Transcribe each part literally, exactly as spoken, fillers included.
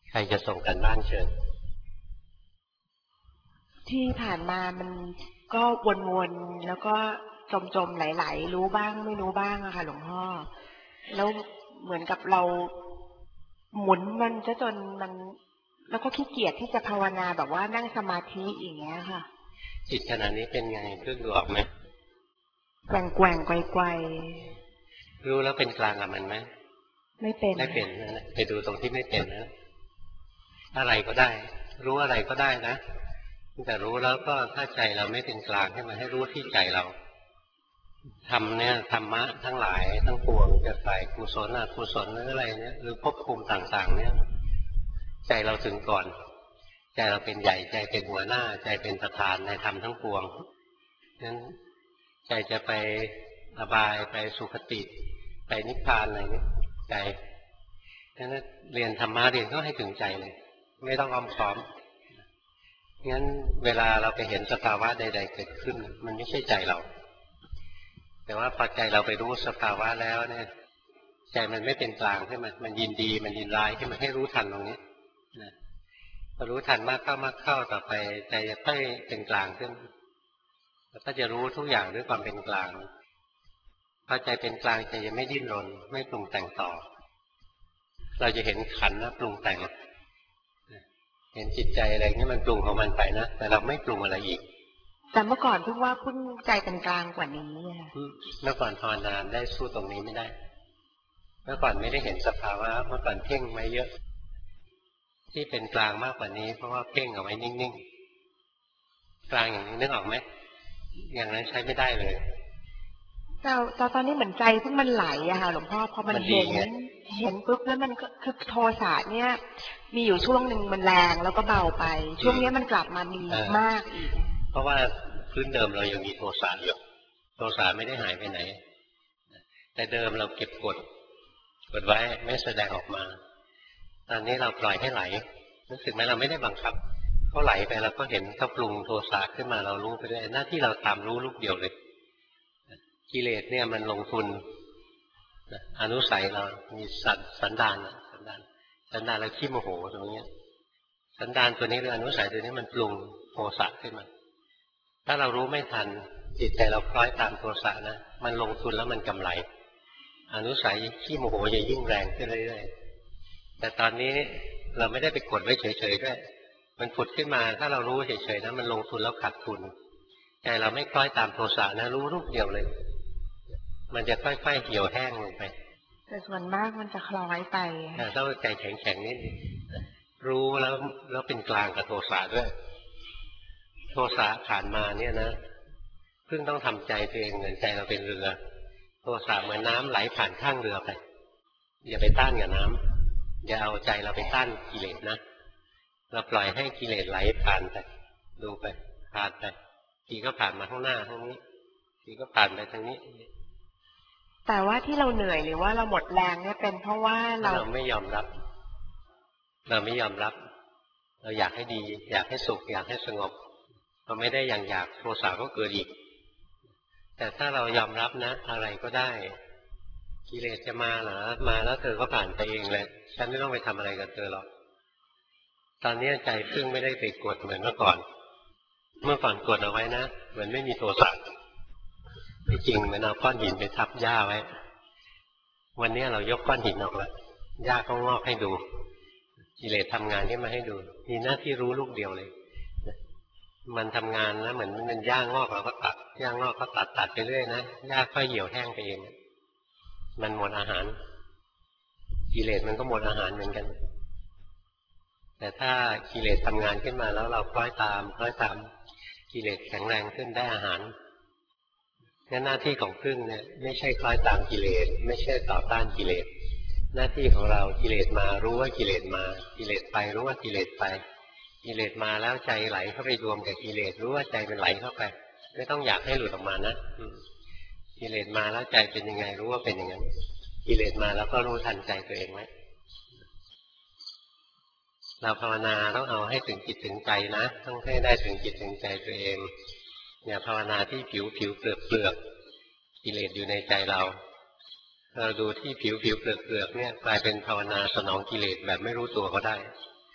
ใครจะส่งกันบ้านเชิญที่ผ่านมามันก็วนๆแล้วก็จมๆไหลๆรู้บ้างไม่รู้บ้างอะค่ะหลวงพ่อแล้วเหมือนกับเราหมุนมันซะจนมันแล้วก็ขี้เกียจที่จะภาวนาแบบว่านั่งสมาธิอย่างเงี้ยค่ะจิตขณะนี้เป็นไงเพิ่งดูออกไหมแกว่งแกว่งไกวไกวรู้แล้วเป็นกลางกับมันไหมไม่เป็นไม่เป็นนะไปดูตรงที่ไม่เป็นนะอะไรก็ได้รู้อะไรก็ได้นะแต่รู้แล้วก็ถ้าใจเราไม่เป็นกลางให้มันให้รู้ที่ใจเราทำเนี่ยธรรมะทั้งหลายทั้งปวงจะฝ่ายกุศลอกุศลหรืออะไรเนี่ยหรือภพภูมิต่างๆเนี่ยใจเราถึงก่อนใจเราเป็นใหญ่ใจเป็นหัวหน้าใจเป็นประธานในธรรมทั้งปวงนั้นใจจะไปอบายไปสุคติไปนิพพานอะไรเนี่ยใจนั้นเรียนธรรมะเรียนก็ให้ถึงใจเลยไม่ต้องอ้อมค้อมงั้นเวลาเราไปเห็นสภาวะใดๆเกิดขึ้นมันไม่ใช่ใจเราแต่ว่าพอใจเราไปรู้สภาวะแล้วเนี่ยใจมันไม่เป็นกลางใช่ไหมมันยินดีมันยินร้ายที่มันให้รู้ทันตรงนี้นะพอรู้ทันมากเข้ามากเข้าต่อไปใจจะค่อยเป็นกลางขึ้นแล้วก็จะรู้ทุกอย่างด้วยความเป็นกลางพอใจเป็นกลางใจจะไม่ดิ้นรนไม่ปรุงแต่งต่อเราจะเห็นขันธ์นะปรุงแต่งเห็นจิตใจอะไรนี่มันปรุงของมันไปนะแต่เราไม่ปรุงอะไรอีกแต่เมื่อก่อนเพิ่งว่าพุ่งใจเป็นกลางกว่านี้เมื่อก่อนภาวนาได้สู้ตรงนี้ไม่ได้เมื่อก่อนไม่ได้เห็นสภาวะเมื่อก่อนเพ่งไว้เยอะที่เป็นกลางมากกว่านี้เพราะว่าเพ่งเอาไว้นิ่งๆกลางอย่างนี้นึกออกไหมอย่างนั้นใช้ไม่ได้เลยแต่ตอนนี้เหมือนใจเพิ่งมันไหลอะค่ะหลวงพ่อพอมันเห็นเห็นปุ๊บแล้วมันก็คือโทสะเนี่ยมีอยู่ช่วงหนึ่งมันแรงแล้วก็เบาไปช่วงนี้มันกลับมามีมากอีกเพราะว่าพื้นเดิมเรายังมีโทสะอยู่โทสะไม่ได้หายไปไหนแต่เดิมเราเก็บกดกดไว้ไม่แสดงออกมาตอนนี้เราปล่อยให้ไหลรู้สึกไหมเราไม่ได้บังคับเขาไหลไปเราก็เห็นเขาปรุงโทสะขึ้นมาเรารู้ไปด้วยหน้าที่เราตามรู้ลูกเดียวเลยกิเลสเนี่ยมันลงทุนอนุสัยเรามีสันสันดานสันดานสันดานเราขี้โมโหตรงนี้สันดานตัวนี้หรืออนุสัยตัวนี้มันปรุงโทสะขึ้นมาถ้าเรารู้ไม่ทันจิตใจเราคล้อยตามโทสะนะมันลงทุนแล้วมันกำไรอนุสัยขี้โมโหจะยิ่งแรงขึ้นเรื่อยๆแต่ตอนนี้เราไม่ได้ไปกดไว้เฉยๆด้วยมันผุดขึ้นมาถ้าเรารู้เฉยๆนะมันลงทุนแล้วขาดทุนใจเราไม่คล้อยตามโทสะนะรู้รูปเดียวเลยมันจะค่อยๆเหี่ยวแห้งลงไปแต่ส่วนมากมันจะคล้อยไปต้องใจแข็งๆนิดรู้แล้วแล้วเป็นกลางกับโทสะด้วยโทสะผ่านมาเนี่ยนะเพิ่งต้องทำใจตัวเองเหมือนใจเราเป็นเรือโทสะเหมือนน้ำไหลผ่านข้างเรือไปอย่าไปต้านกับน้ำอย่าเอาใจเราไปต้านกิเลสนะเราปล่อยให้กิเลสไหลผ่านไปดูไปผ่านไปทีก็ผ่านมาข้างหน้าทางนี้ทีก็ผ่านไปทางนี้แต่ว่าที่เราเหนื่อยหรือว่าเราหมดแรงเนี่ยเป็นเพราะว่าเราเราไม่ยอมรับเราไม่ยอมรับเราอยากให้ดีอยากให้สุขอยากให้สงบเราไม่ได้อย่างอยากโทสะก็เกิดอีกแต่ถ้าเรายอมรับนะอะไรก็ได้กิเลสจะมาเหรอมาแล้วเธอก็ผ่านไปเองเลยฉันไม่ต้องไปทำอะไรกับเธอหรอกตอนนี้ใจพึ่งไม่ได้ไปกดเหมือนเมื่อก่อนเมื่อก่อนกดเอาไว้นะเหมือนไม่มีโทสะที่จริงเหมือนเอาก้อนหินไปทับหญ้าไว้วันนี้เรายกก้อนหินออกแล้วหญ้าก็งอกให้ดูกิเลสทำงานที่มาให้ดูมีหน้าที่รู้ลูกเดียวเลยมันทำงานแล้วเหมือนมันหญ้างอกเราก็ตัดหญ้างอกก็ตัดตัดไปเรื่อยนะหญ้าค่อยเหี่ยวแห้งไปเองมันหมดอาหารกิเลสมันก็หมดอาหารเหมือนกันแต่ถ้ากิเลสทำงานขึ้นมาแล้วเราคล้อยตามคล้อยตามกิเลสแข็งแรงขึ้นได้อาหารงั้นหน้าที่ของพึ่งเนี่ยไม่ใช่คล้อยตามกิเลสไม่ใช่ต่อต้านกิเลสหน้าที่ของเรากิเลสมารู้ว่ากิเลสมากิเลสไปรู้ว่ากิเลสไปกิเลสมาแล้วใจไหลเข้าไปรวมกับกิเลสรู้ว่าใจมันไหลเข้าไปไม่ต้องอยากให้หลุดออกมานะกิเลสมาแล้วใจเป็นยังไงรู้ว่าเป็นอย่างนั้นกิเลสมาแล้วก็รู้ทันใจตัวเองไว้เราภาวนาต้องเอาให้ถึงจิตถึงใจนะต้องให้ได้ถึงจิตถึงใจตัวเองอย่าภาวนาที่ผิวผิวเปลือกเปลือกกิเลสอยู่ในใจเราเราดูที่ผิวผิวเปลือกเปลือกเนี่ยกลายเป็นภาวนาสนองกิเลสแบบไม่รู้ตัวก็ได้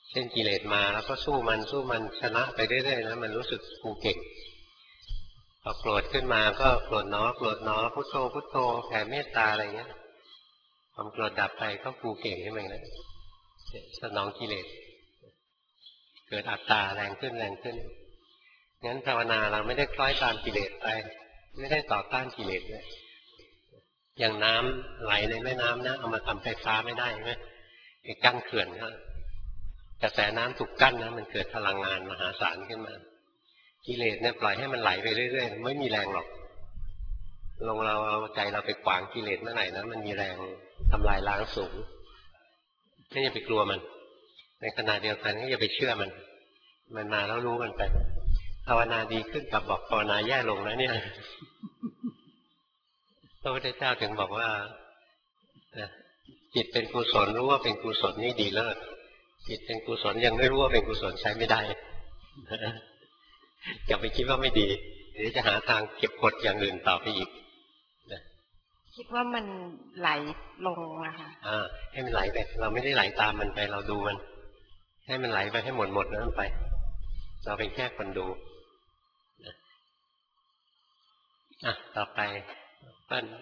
เช่นกิเลสมาแล้วก็สู้มันสู้มันชนะไปเรื่อยๆนะมันรู้สึกกูเก่งพอโกรธขึ้นมาก็โกรธเนาะโกรธเนาะพุทโธพุทโธแผ่เมตตาอะไรเงี้ยความโกรธดับไปก็กูเก่งขึ้นมาแล้วสนองกิเลสเกิดอัตตาแรงขึ้นแรงขึ้นงั้นภาวนาเราไม่ได้คล้อยตามกิเลสไปไม่ได้ต่อต้านกิเลสด้วยอย่างน้ำไหลในแม่น้ำนะเอามาทำไฟฟ้าไม่ได้ไหมไอ้กั้นเขื่อนก็กระแสน้ำถูกกั้นนะมันเกิดพลังงานมหาศาลขึ้นมากิเลสเนี่ยปล่อยให้มันไหลไปเรื่อยๆไม่มีแรงหรอกลงเราเอาใจเราไปขวางกิเลสเมื่อไหร่นะมันมีแรงทำลายล้างสูงไม่อย่าไปกลัวมันในขณะเดียวกันก็อย่าไปเชื่อมันมันมาแล้วรู้มันไปภาวนาดีขึ้นกับบอกภาวนาแย่ลงนะเนี่ยพระพุทธเจ้าถึงบอกว่าจิตเป็นกุศลรู้ว่าเป็นกุศลนี่ดีเลิศจิตเป็นกุศลยังไม่รู้ว่าเป็นกุศลใช้ไม่ได้อย่าไปคิดว่าไม่ดีเดี๋ยวจะหาทางเก็บกดอย่างอื่นต่อไปอีกคิดว่ามันไหลลงนะคะอ่าให้มันไหลไปเราไม่ได้ไหลตามมันไปเราดูมันให้มันไหลไปให้หมดหมดนั้นไปเราเป็นแค่คนดูอ่ะต่อไปเปิ้ล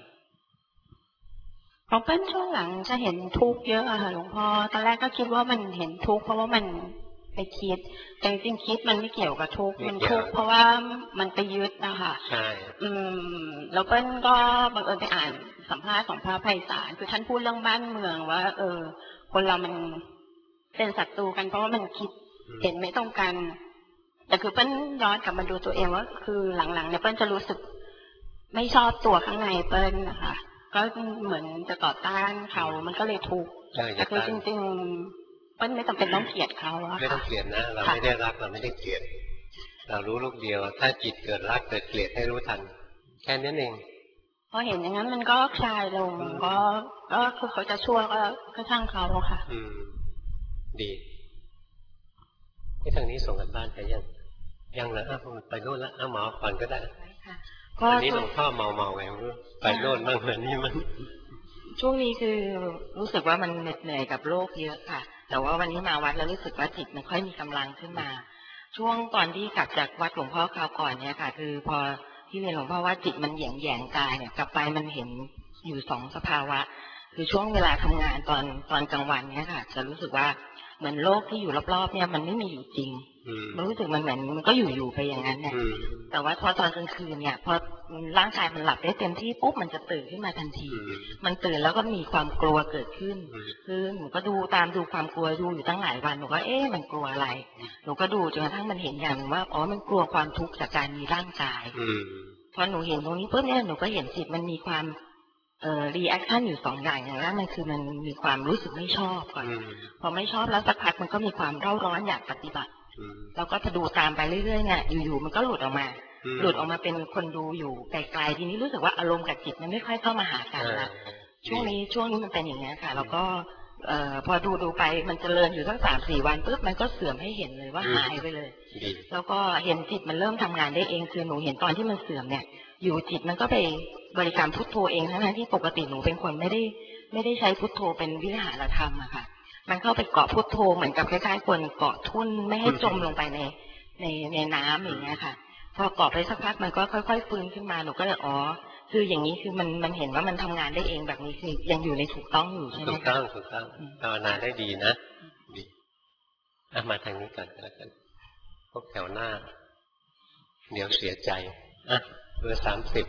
ของเปิ้ลช่วงหลังจะเห็นทุกข์เยอะอะค่ะหลวงพ่อตอนแรกก็คิดว่ามันเห็นทุกข์เพราะว่ามันไปคิดแต่จริงๆคิดมันไม่เกี่ยวกับทุกข์มันทุกข์เพราะว่ามันไปยึดนะคะใช่อืมแล้วเปิ้ลก็บังเอิญไปอ่านสัมภาษณ์ของพระไพศาลคือท่านพูดเรื่องบ้านเมืองว่าเออคนเรามันเป็นศัตรูกันเพราะว่ามันคิดเห็นไม่ตรงกันแต่คือเปิ้ลย้อนกลับมาดูตัวเองว่าคือหลังๆเนี่ยเปิ้ลจะรู้สึกไม่ชอบตัวข้างในเปิ้ลนะคะก็เหมือนจะต่อต้านเขามันก็เลยทุกข์แต่คือจริงๆเปิ้ลไม่จำเป็นต้องเกลียดเขาอะไม่ต้องเกลียดนะเราไม่ได้รักเราไม่ได้เกลียดเรารู้ลูกเดียวถ้าจิตเกิดรักเกิดเกลียดให้รู้ทันแค่นั้นเองพอเห็นอย่างนั้นมันก็คลายลงก็ก็คือเขาจะชั่วก็ก็ช่างเขาค่ะอืมดีที่ทางนี้ส่งกันบ้านไปยังยังเหรออ้าวไปโน่นละอ้าวหมอก่อนก็ได้อันนี้หลวงพ่อเมาเมาไงไปโน่นบ้างเหมือนนี่มันช่วงนี้คือรู้สึกว่ามันเหน็ดเหนื่อยกับโลกเยอะค่ะแต่ว่าวันนี้มาวัดแล้วรู้สึกว่าจิตมันค่อยมีกำลังขึ้นมาช่วงตอนที่กลับจากวัดหลวงพ่อคราวก่อนเนี่ยค่ะคือพอที่เรียนหลวงพ่อว่าจิตมันแหย่งแหย่งกายเนี่ยกลับไปมันเห็นอยู่สองสภาวะคือช่วงเวลาทำงานตอนตอนกลางวันเนี่ยค่ะจะรู้สึกว่าเหมือนโลกที่อยู่รอบๆเนี่ยมันไม่มีอยู่จริงมันรู้สึกมันเหมือนมันก็อยู่ๆไปอย่างนั้นเนี่ยแต่ว่าพอตอนกลางคืนเนี่ยพอร่างกายมันหลับได้เต็มที่ปุ๊บมันจะตื่นขึ้นมาทันทีมันตื่นแล้วก็มีความกลัวเกิดขึ้นคือหนูก็ดูตามดูความกลัวดูอยู่ตั้งหลายวันหนูก็เอ๊ะมันกลัวอะไรหนูก็ดูจนกระทั่งมันเห็นอย่างว่าอ๋อมันกลัวความทุกข์จากการมีร่างกายพอหนูเห็นตรงนี้ปุ๊บเนี่ยหนูก็เห็นจิตมันมีความเอ่อรีแอคชั่นอยู่สองอย่างอย่างแรกมันคือมันมีความรู้สึกไม่ชอบก่อนพอไม่ชอบแล้วสักพักมันก็มีความเร่าร้อนอยากปฏิบัติเราก็จะดูตามไปเรื่อยๆเนี่ยอยู่ๆมันก็หลุดออกมาหลุดออกมาเป็นคนดูอยู่ไกลๆทีนี้รู้สึกว่าอารมณ์กับจิตมันไม่ค่อยเข้ามาหากันละช่วงนี้ช่วงนี้มันเป็นอย่างนี้ค่ะแล้วก็เอ่อพอดูดูไปมันเจริญอยู่ตั้งสามสี่วันปุ๊บมันก็เสื่อมให้เห็นเลยว่าหายไปเลยแล้วก็เห็นจิตมันเริ่มทำงานได้เองคือหนูเห็นตอนที่มันเสื่อมเนี่ยอยู่จิตมันก็ไปบริกรรมพุทโธเองทั้งที่ปกติหนูเป็นคนไม่ได้ไม่ได้ใช้พุทโธเป็นวิหารธรรมอะค่ะมันเข้าไปเกาะพุทโธเหมือนกับคล้ายๆคนเกาะทุ่นไม่ให้จมลงไปในในในน้ำอย่างเงี้ยค่ะพอเกาะไปสักพักมันก็ค่อยๆฟื้นขึ้นมาหนูก็เลยอ๋อคืออย่างนี้คือมันมันเห็นว่ามันทำงานได้เองแบบนี้คือยังอยู่ในถูกต้องอยู่ใช่ไหมถูกต้องถูกต้องภาวนาได้ดีนะดีอ่ะมาทางนี้ก่อนแล้วกันพวกแถวหน้าเดี๋ยวเสียใจอ่ะเบอร์สามสิบ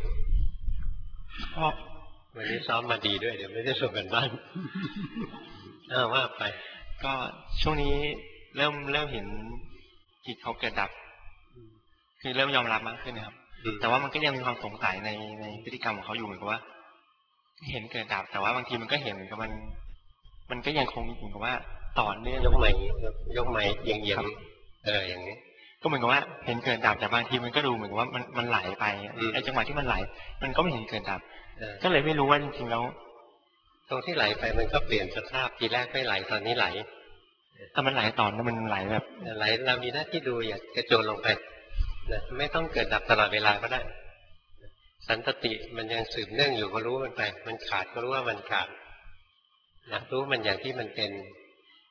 วันนี้ซ้อมมาดีด้วยเดี๋ยวไม่ได้ส่งกันบ้านอ้าวว่าไปก็ช่วงนี้เริ่มเริ่มเห็นจิตเขาเกิดดับคือเริ่มยอมรับมากขึ้นนะครับแต่ว่ามันก็ยังมีความสงสัยในในพฤติกรรมของเขาอยู่เหมือนกับว่าเห็นเกิดดับแต่ว่าบางทีมันก็เห็นเหมือนกับมันมันก็ยังคงเหมือนกับว่าต่อเนื่องยกไม้ยกไม้เอียงเอียงเอออย่างนี้ก็เหมือนกับว่าเห็นเกิดดับแต่บางทีมันก็ดูเหมือนกับว่ามันมันไหลไปไอ้จังหวะที่มันไหลมันก็ไม่เห็นเกิดดับก็เลยไม่รู้ว่าจริงๆแล้วตรงที่ไหลไปมันก็เปลี่ยนสภาพทีแรกไม่ไหลตอนนี้ไหลแต่มันไหลต่อแล้วมันไหลแบบไหลเรามีหน้าที่ดูอย่ากระโจนลงไปนะไม่ต้องเกิดดับตลอดเวลาก็ได้สันตติมันยังสืบเนื่องอยู่ก็รู้มันไปมันขาดก็รู้ว่ามันขาดนะรู้มันอย่างที่มันเป็น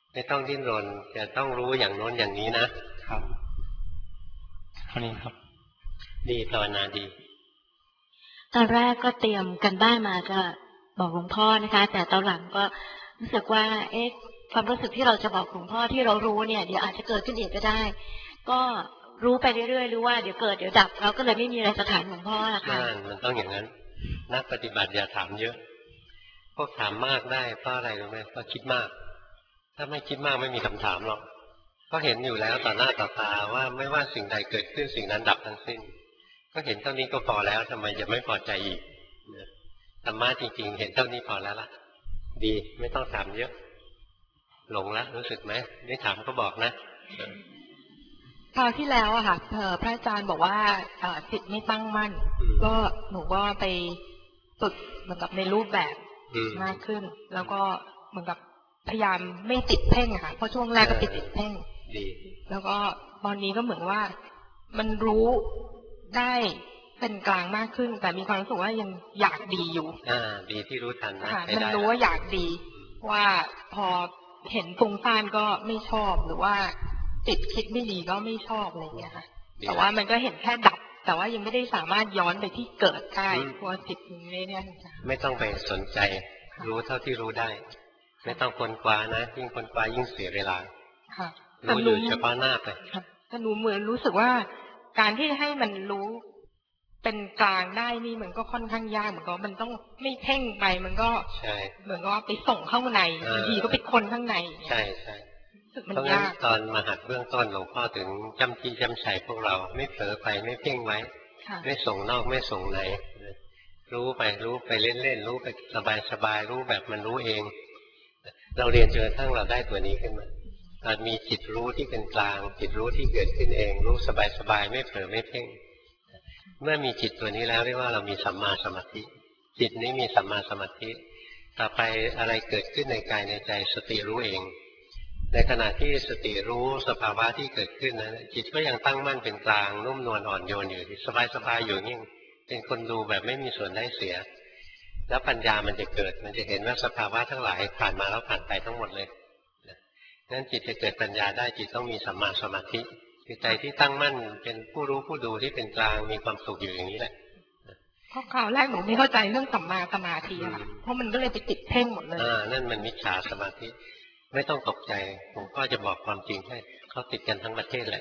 ไม่ต้องดิ้นรนจะต้องรู้อย่างโน้นอย่างนี้นะครับเท่านี้ครับดีภาวนาดีตอนแรกก็เตรียมกันบ้านมาจะบอกหลวงพ่อนะคะแต่ตอนหลังก็รู้สึกว่าเอ๊ะความรู้สึกที่เราจะบอกหลวงพ่อที่เรารู้เนี่ยเดี๋ยวอาจจะเกิดขึ้นอีกก็ได้ก็รู้ไปเรื่อยๆรู้ว่าเดี๋ยวเกิดเดี๋ยวดับเราก็เลยไม่มีอะไรจะถามหลวงพ่อละค่ะมันต้องอย่างนั้นนักปฏิบัติอย่าถามเยอะพวกถามมากได้เพราะอะไรรู้ไหมเพราะคิดมากถ้าไม่คิดมากไม่มีคำถามหรอกก็เห็นอยู่แล้วต่อหน้าต่อตาว่าไม่ว่าสิ่งใดเกิดขึ้นสิ่งนั้นดับทั้งสิ้นก็เห็นเท่านี้ก็พอแล้วทำไมจะไม่พอใจอีกธรรมะจริงๆเห็นเท่านี้พอแล้วล่ะดีไม่ต้องถามเยอะหลงละรู้สึกไหมไม่ถามก็บอกนะคราวที่แล้วอะค่ะพระอาจารย์บอกว่าจิตไม่ตั้งมั่นก็หนูก็ไปฝึกเหมือนกับในรูปแบบมากขึ้นแล้วก็เหมือนกับพยายามไม่ติดเพ่งอะค่ะเพราะช่วงแรกก็ติดติดเพ่งแล้วก็ตอนนี้ก็เหมือนว่ามันรู้ได้เป็นกลางมากขึ้นแต่มีความรู้สึกว่ายังอยากดีอยู่อ่าดีที่รู้ทันนะมันรู้ว่าอยากดีว่าพอเห็นฟุ้งซ่านก็ไม่ชอบหรือว่าติดคิดไม่ดีก็ไม่ชอบอะไรอย่างเงี้ยค่ะแต่ว่ามันก็เห็นแค่ดับแต่ว่ายังไม่ได้สามารถย้อนไปที่เกิดได้เพราะจิตมันไม่ได้ไม่ต้องไปสนใจรู้เท่าที่รู้ได้ไม่ต้องค้นคว้านะยิ่งค้นคว้ายิ่งเสียเวลารู้อยู่เฉพาะหน้าไปแต่หนูเหมือนรู้สึกว่าการที่ให้มันรู้เป็นกลางได้นี่มันก็ค่อนข้างยากเหมือนกับมันต้องไม่เพ่งไปมันก็เหมือนกับว่าไปส่งเข้าในบางทีก็ไปคนข้างในใช่ใช่เพราะงั้นตอนมหัดเบื้องต้นหลวงพ่อถึงจำจี้จำชัยพวกเราไม่เผลอไปไม่เพ่งไว้ไม่ส่งนอกไม่ส่งในรู้ไปรู้ไปเล่นๆรู้ไปสบายๆรู้แบบมันรู้เองเราเรียนจนกระทั่งเราได้ตัวนี้ขึ้นมาเรามีจิตรู้ที่เป็นกลางจิตรู้ที่เกิดขึ้นเองรู้สบายๆไม่เผลอไม่เพ่งเมื่อมีจิตตัวนี้แล้วเรียกว่าเรามีสัมมาสมาธิจิตนี้มีสัมมาสมาธิต่อไปอะไรเกิดขึ้นในกายในใจสติรู้เองในขณะที่สติรู้สภาวะที่เกิดขึ้นนั้นจิตก็ยังตั้งมั่นเป็นกลางนุ่มนวลอ่อนโยนอยู่สบายๆอยู่นิ่งเป็นคนดูแบบไม่มีส่วนได้เสียแล้วปัญญามันจะเกิดมันจะเห็นว่าสภาวะทั้งหลายผ่านมาแล้วผ่านไปทั้งหมดเลยนั้นจิตจะเกิดปัญญาได้จิตต้องมีสัมมาสมาธิคือใจที่ตั้งมั่นเป็นผู้รู้ผู้ดูที่เป็นกลางมีความสุขอยู่อย่างนี้แหละเพราะคราวแรกหนูไม่เข้าใจเรื่องสัมมาสมาธิค่ะเพราะมันก็เลยไปติดเพ่งหมดเลยอ่านั่นมันมิจฉาสมาธิไม่ต้องตกใจผมก็จะบอกความจริงให้เขาติดกันทั้งประเทศแหละ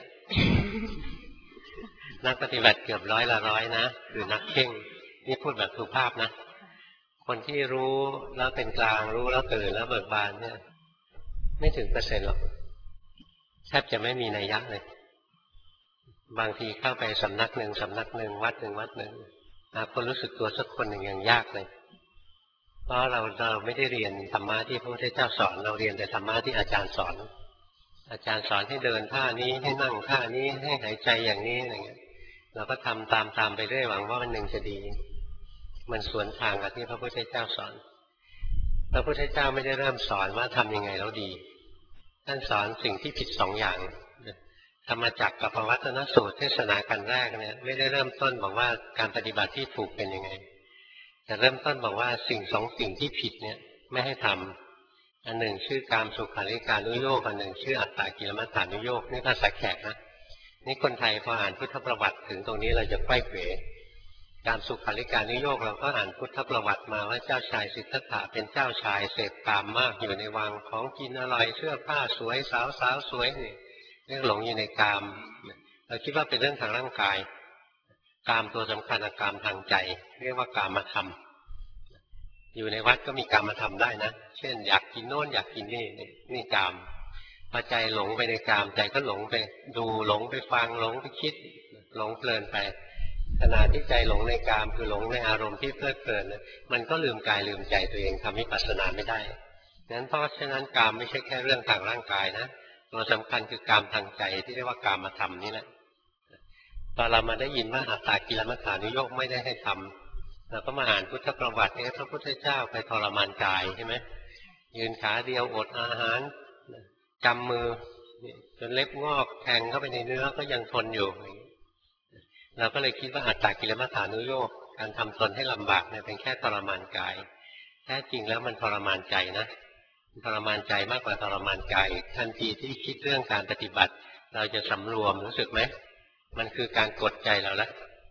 นักปฏิบัติเกือบร้อยละร้อยนะคือนักเพ่งนี่พูดแบบสุภาพนะคนที่รู้แล้วเป็นกลางรู้แล้วตื่นแล้วเบิกบานเนี่ยไม่ถึงเปอร์เซ็นต์หรอกแทบจะไม่มีนัยยะเลยบางทีเข้าไปสำนักหนึ่งสำนักหนึ่งวัดหนึ่งวัดหนึ่งหาคนรู้สึกตัวสักคนหนึ่งยังยากเลยเพราะเราเราไม่ได้เรียนธรรมะที่พระพุทธเจ้าสอนเราเรียนแต่ธรรมะที่อาจารย์สอนอาจารย์สอนให้เดินท่านี้ให้นั่งท่านี้ให้หายใจอย่างนี้อะไรเงี้ยเราก็ทำตามตามไปเรื่อยหวังว่าวันหนึ่งจะดีมันสวนทางกับที่พระพุทธเจ้าสอนพระพุทธเจ้าไม่ได้เริ่มสอนว่าทำยังไงแล้วดีท่านสอนสิ่งที่ผิดสองอย่างธรรมจักรกับปวัตตนสูตรเทศนากันแรกเนี่ยไม่ได้เริ่มต้นบอกว่าการปฏิบัติที่ถูกเป็นยังไงแต่เริ่มต้นบอกว่าสิ่งสองสิ่งที่ผิดเนี่ยไม่ให้ทำอันหนึ่งชื่อกามสุขาริการนุโยคอันหนึ่งชื่ออัตตากิลมัฏฐานุโยคนี่ภาษาแขกนะนี่คนไทยพออ่านพุทธประวัติถึงตรงนี้เราจะไขว้เขวการสุขาริการนุโยคเราก็อ่านพุทธประวัติมาว่าเจ้าชายสิทธัตถะเป็นเจ้าชายเสพกามมากอยู่ในวังของกินอร่อยเสื้อผ้าสวยสาวสาวสวยนี่เรื่องหลงอยู่ในกามเราคิดว่าเป็นเรื่องทางร่างกายกามตัวสำคัญกามทางใจเรียกว่ากามธรรมอยู่ในวัดก็มีกามธรรมได้นะเช่นอยากกินโน่นอยากกินนี่นี่กามพอใจหลงไปในกามใจก็หลงไปดูหลงไปฟังหลงไปคิดหลงเพลินไปขณะที่ใจหลงในกามคือหลงในอารมณ์ที่เพลิดเพลินมันก็ลืมกายลืมใจตัวเองทำวิปัสสนาไม่ได้งั้นเพราะฉะนั้นกามไม่ใช่แค่เรื่องทางร่างกายนะตัวสำคัญคือกามทางใจที่เรียกว่ากามธรรมนี่แหละพอเรามาได้ยินว่าอัตตากิลมัฏฐานุโยคไม่ได้ให้ทำเราก็มาอ่านพุทธประวัติเนี่ยพระพุทธเจ้าไปทรมานกายใช่ไหมยืนขาเดียวอดอาหารกำมือจนเล็บงอกแทงเข้าไปในเนื้อก็ยังทนอยู่เราก็เลยคิดว่าอัตตากิลมัฏฐานุโยคการทำตนให้ลำบากเนี่ยเป็นแค่ทรมานกายแท้จริงแล้วมันทรมานใจนะทรมานใจมากกว่าทรมานกายทันทีที่คิดเรื่องการปฏิบัติเราจะสำรวมรู้สึกไหมมันคือการกดใจเราแล้ว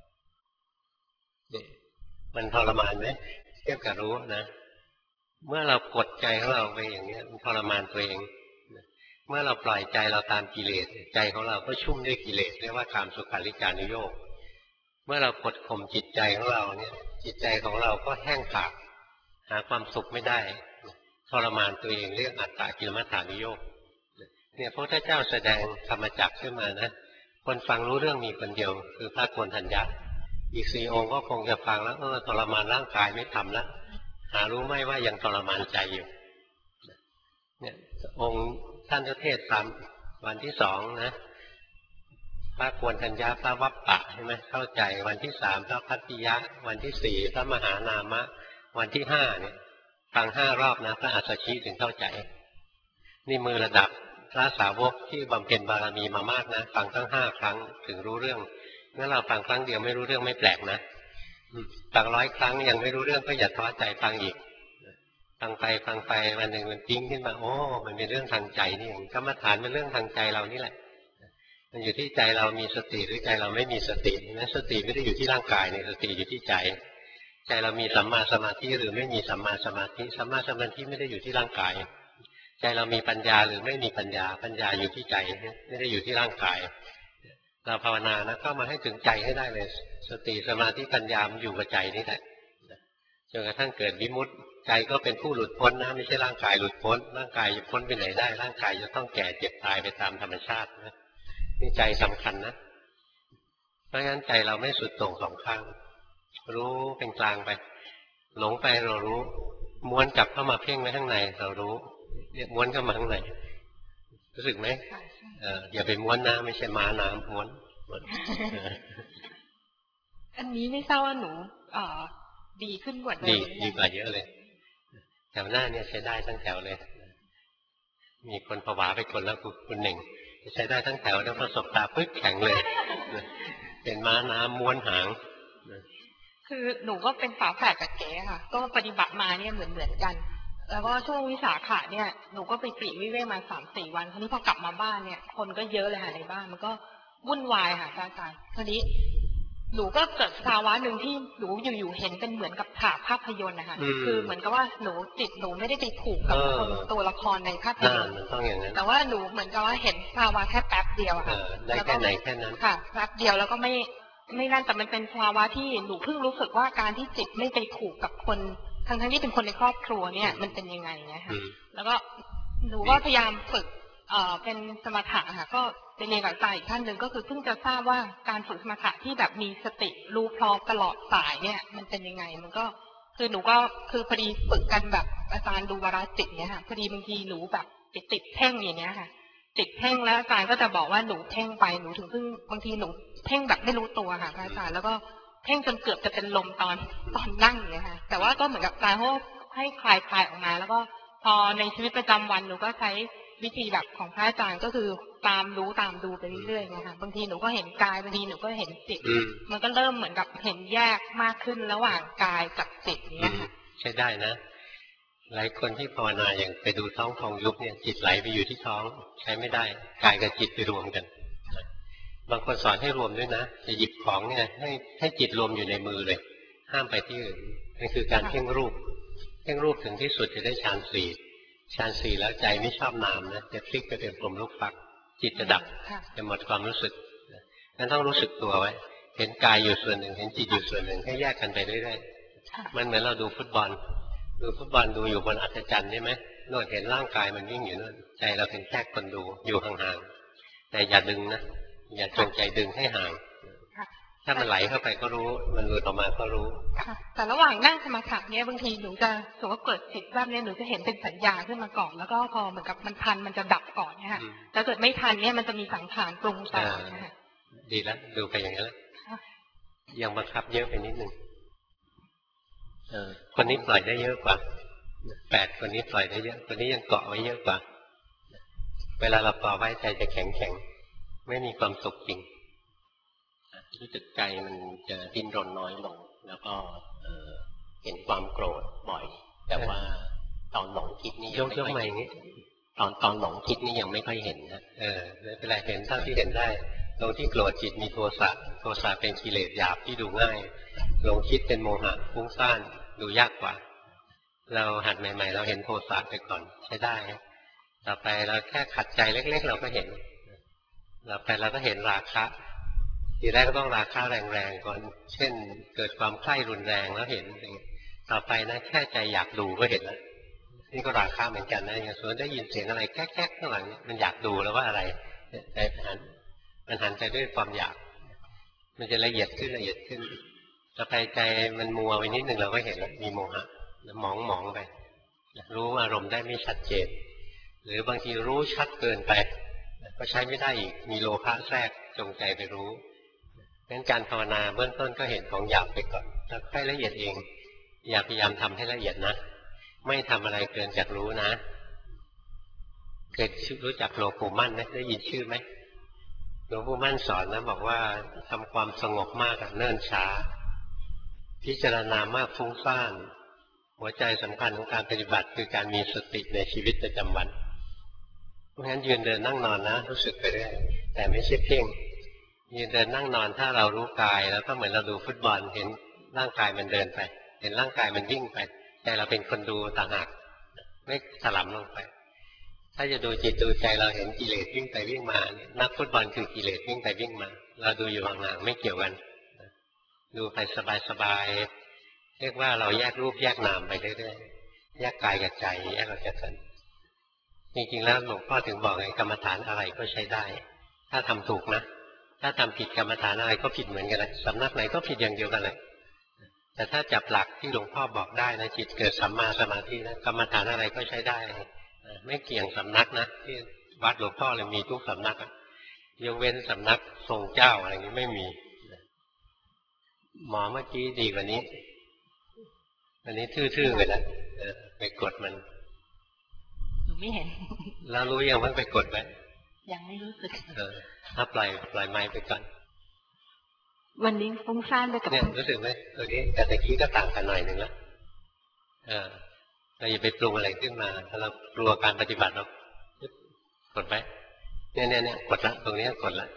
มันทรมานไหมเทียบกับรู้นะเมื่อเรากดใจของเราไปอย่างนี้มันทรมานตัวเองเมื่อเราปล่อยใจเราตามกิเลสใจของเราก็ชุ่มด้วยกิเลสเรียกว่าการสุขาริการุโยคเมื่อเรากดข่มจิตใจของเราเนี่ยจิตใจของเราก็แห้งผากหาความสุขไม่ได้ทรมานตัวเองเรียกอัตตกิลมัฏฐานุโยคเนี่ยพระพุทธเจ้าแสดงธรรมจักรขึ้นมานะคนฟังรู้เรื่องมีคนเดียวคือพระโกณฑัญญะอีกสี่องค์ก็คงจะฟังแล้วเออทรมานร่างกายไม่ทำแล้วหารู้ไหมว่ายังทรมานใจอยู่เนี่ยองค์ท่านเทศน์ตามวันที่สองนะพระโกณฑัญญะพระวัปปะใช่ไหมเข้าใจวันที่สามพระพัทธิยะวันที่สี่พระมหานามะวันที่ห้าเนี่ยฟังห้ารอบนะพระอัสสชิถึงเข้าใจนี่มือระดับพระสาวกที่บำเพ็ญบารมีมามากนะฟังทั้งห้าครั้งถึงรู้เรื่องเมื่อเราฟังครั้งเดียวไม่รู้เรื่องไม่แปลกนะฟังร้อยครั้งยังไม่รู้เรื่องก็อย่าท้อใจฟังอีกฟังไปฟังไปวันหนึ่งมันปิ้งขึ้นมาโอ้มันเป็นเรื่องทางใจนี่เองกรรมฐานเป็นเรื่องทางใจเรานี่แหละมันอยู่ที่ใจเรามีสติหรือใจเราไม่มีสตินั้นสติไม่ได้อยู่ที่ร่างกายเนี่ยสติอยู่ที่ใจใจเรามีสัมมาสมาธิหรือไม่มีสัมมาสมาธิสัมมาสมาธิไม่ได้อยู่ที่ร่างกายใจเรามีปัญญาหรือไม่มีปัญญาปัญญาอยู่ที่ใจไม่ได้อยู่ที่ร่างกายเราภาวนานะเข้ามาให้ถึงใจให้ได้เลยสติสมาธิปัญญามันอยู่กับใจนี่แหละจนกระทั่งเกิดวิมุตติใจก็เป็นผู้หลุดพ้นนะไม่ใช่ร่างกายหลุดพ้นร่างกายจะพ้นไปไหนได้ร่างกายจะต้องแก่เจ็บตายไปตามธรรมชาตินะนี่ใจสำคัญนะเพราะงั้นใจเราไม่สุดโต่งสองข้างรู้เป็นกลางไปหลงไปเรารู้ม้วนกลับเข้ามาเพ่งไว้ข้างในเรารู้เนี่ยม้วนเข้ามาข้างในรู้สึกไหมเอออย่าไปม้วนนะไม่ใช่ม้าน้ำม้วนอันนี้ไม่ทราบว่าหนูเอ่อดีขึ้นกว่าเดิมดีดีกว่าเยอะเลยแถวหน้าเนี่ยใช้ได้ทั้งแถวเลยมีคนผวาไปคนแล้วคุณหนึ่งใช้ได้ทั้งแถวแล้วประสบตาปึ๊กแข็งเลยเป็นม้าน้ำม้วนหางคือหนูก็เป็นฝาแฝดกับเก๋ค่ะก็ปฏิบัติมาเนี่ยเหมือนเหมือนกันแล้วก็ช่วงวิสาขะเนี่ยหนูก็ไปปลีกวิเวกมาสามสี่วันคราวนี้พอกลับมาบ้านเนี่ยคนก็เยอะเลยค่ะในบ้านมันก็วุ่นวายค่ะอาจารย์คราวนี้หนูก็เกิดภาวะหนึ่งที่หนูอยู่ๆเห็นเป็นเหมือนกับฉากภาพยนตร์นะคะคือเหมือนกับว่าหนูจิตหนูไม่ได้ไปผูกกับตัวละครในภาพยนตร์แต่ว่าหนูเหมือนกับว่าเห็นภาวะแค่แป๊บเดียวค่ะได้แค่ไหนแค่นั้นค่ะแป๊บเดียวแล้วก็ไม่ไม่นั่นแต่มันเป็นภาวะที่หนูเพิ่งรู้สึกว่าการที่จิตไม่ไปผูกกับคนทั้งทั้งที่เป็นคนในครอบครัวเนี่ยมันเป็นยังไงนะคะแล้วก็หนูก็พยายามฝึกเอ่อเป็นสมถะค่ะก็ไปเรียนกับอาจารย์อีกท่านหนึ่งก็คือเพิ่งจะทราบว่าการฝึกสมถะที่แบบมีสติรู้พร้อมตลอดสายเนี่ยมันเป็นยังไงมันก็คือหนูก็คือพอดีฝึกกันแบบอาจารย์ดูวาระจิตเนี่ยค่ะพอดีบางทีหนูแบบติดติดเพ่งอย่างเงี้ยค่ะติดเพ่งแล้วอาจารย์ก็จะบอกว่าหนูเพ่งไปหนูถึงเพิ่งบางทีหนูเพ่งแบบไม่รู้ตัวค่ะอาจารย์แล้วก็เพ่งจนเกือบจะเป็นลมตอนตอนนั่งอย่างเงี้ยค่ะแต่ว่าก็เหมือนกับอาจารย์เขาให้คลายคลายออกมาแล้วก็พอในชีวิตประจำวันหนูก็ใช้วิธีแบบของพระอาจารย์ก็คือตามรู้ตามดูไปเรื่อยๆนะคะบางทีหนูก็เห็นกายบางทีหนูก็เห็นจิตมันก็เริ่มเหมือนกับเห็นแยกมากขึ้นระหว่างกายกับจิตเนี้ยค่ะใช่ได้นะหลายคนที่ภาวนาอย่างไปดูท้องพองยุบเนี่ยจิตไหลไปอยู่ที่ท้องใช้ไม่ได้กายกับจิตไปรวมกันบางคนสอนให้รวมด้วยนะจะหยิบของเนี่ยให้ให้จิตรวมอยู่ในมือเลยห้ามไปที่อื่นนั่นคือการเพ่งรูปเพ่งรูปถึงที่สุดจะได้ฌานสี่ฌานสี่แล้วใจไม่ชอบนามนะจะพลิกไปเป็นกลมลูกฟักจิตจะดับจะหมดความรู้สึกนั้นต้องรู้สึกตัวไว้เห็นกายอยู่ส่วนหนึ่งเห็นจิตอยู่ส่วนหนึ่งให้แยกกันไปเรื่อยๆมันเหมือนเราดูฟุตบอลดูฟุตบอลดูอยู่บนอัศจรรย์ใช่ไหมโน่นเห็นร่างกายมันวิ่งอยู่โน่นใจเราเป็นแค่คนดูอยู่ห่างๆแต่อย่าดึงนะอย่าจงใจดึงให้ห่างถ้ามันไหลเข้าไปก็รู้มันหลุดออกมาก็รู้แต่ระหว่างนั่งสมาธิเนี่ยบางทีหนูจะสมมติว่าเกิดจิตแวบเนี่ยหนูจะเห็นเป็นสัญญาขึ้นมาก่อนแล้วก็พอเหมือนกับมันทันมันจะดับก่อนเนี่ยค่ะแต่เกิดไม่ทันเนี่ยมันจะมีสังขารปรุงแต่งนะคะดีแล้วดูไปอย่างนั้นยังบังคับเยอะไปนิดนึงคนนี้ปล่อยได้เยอะกว่าแปดคนนี้ปล่อยได้เยอะคนนี้ยังเกาะไว้เยอะกว่าเวลาเราเกาะไว้ใจจะแข็งแข็งไม่มีความสุขจริงรู้สึกใจมันจะดิ้นรนน้อยลงแล้วก็เห็นความโกรธบ่อยแต่ว่าปตอนหลงคิดนี่ยกยกใหม่อย่างนี้ตอนตอนหลงคิดนี่ยังไม่ค่อยเห็นนะเออไม่เป็นไรเห็นเท่าที่เห็นได้ตรงที่โกรธจิตมีโทสะโทสะเป็นกิเลสหยาบที่ดูง่ายหลงคิดเป็นโมหะฟุ้งซ่านดูยากกว่าเราหัดใหม่ๆเราเห็นโทสะไปก่อนใช้ได้ต่อไปเราแค่ขัดใจเล็กๆเราก็เห็นต่อไปเราก็เห็นราคะทีแรกก็ต้องราคะแรงๆก่อนเช่นเกิดความใคร่รุนแรงแล้วเห็นต่อไปนะแค่ใจอยากดูก็เห็นแล้วนี่ก็ราคะเหมือนกันนะอย่างส่วนได้ยินเสียงอะไรแก๊กๆข้างหลังมันอยากดูแล้วว่าอะไรใจหันมันหันใจด้วยความอยากมันจะละเอียดขึ้นละเอียดขึ้นต่อไปใจมันมัวไปนิดหนึ่งเราก็เห็นแล้วมีโมหะหมองหมองไปรู้อารมณ์ได้ไม่ชัดเจนหรือบางทีรู้ชัดเกินไปก็ใช้ไม่ได้อีกมีโลภะแทรกจงใจไปรู้งั้นการภาวนาเบื้องต้นก็เห็นของหยาบไปก่อนแล้วค่อยละเอียดเองอย่าพยายามทำให้ละเอียดนะไม่ทำอะไรเกินจากรู้นะเคยรู้จักหลวงปู่มั่นไหมได้ยินชื่อไหมหลวงปู่มั่นสอนนะบอกว่าทำความสงบมากเนิ่นช้าพิจารณามากฟุ้งซ่านหัวใจสำคัญของการปฏิบัติคือการมีสติในชีวิตประจำวันเพราะฉะนั้นยืนเดินนั่งนอนนะรู้สึกไปเรื่อยแต่ไม่ใช่เพ่งยืนเดินนั่งนอนถ้าเรารู้กายแล้วก็เหมือนเราดูฟุตบอลเห็นร่างกายมันเดินไปเห็นร่างกายมันวิ่งไปแต่เราเป็นคนดูต่างหากไม่ถลำลงไปถ้าจะดูจิตดูใจเราเห็นกิเลสวิ่งไปวิ่งมานักฟุตบอลคือกิเลสวิ่งไปวิ่งมาเราดูอยู่ห่างๆไม่เกี่ยวกันดูไปสบายๆเรียกว่าเราแยกรูปแยกนามไปเรื่อยๆแยกกายกับใจแยกออกจากกันจริงๆแล้วหลวงพ่อถึงบอกไงกรรมฐานอะไรก็ใช้ได้ถ้าทำถูกนะถ้าทำผิดกรรมฐานอะไรก็ผิดเหมือนกันเลยสำนักไหนก็ผิดอย่างเดียวกันเลยแต่ถ้าจับหลักที่หลวงพ่อบอกได้นะจิตเกิดสัมมาสมาธินะกรรมฐานอะไรก็ใช้ได้ไม่เกี่ยงสำนักนะที่วัดหลวงพ่อเลยมีทุกสำนักยกเว้นสำนักทรงเจ้าอะไรนี้ไม่มีหมอเมื่อกี้ดีกว่านี้อันนี้ทื่อๆไปแล้วไปกดมันหนูไม่เห็นแล้วรู้ยังว่าไปกดไหมยังไม่รู้สึกเออถ้าปล่อยปล่อยไม้ไปก่อนวันนี้ฟุ้งซ่านไปกับเนี่ยรู้สึกไหมตัวนี้กับตะกี้ก็ต่างกันหน่อยหนึ่งแล้วเออเราอย่าไปปรุงอะไรขึ้นมาถ้าเรากลัวการปฏิบัติเรากดไปเนี่ยเนี่ยเนี่ยกดละตรงนี้กดละ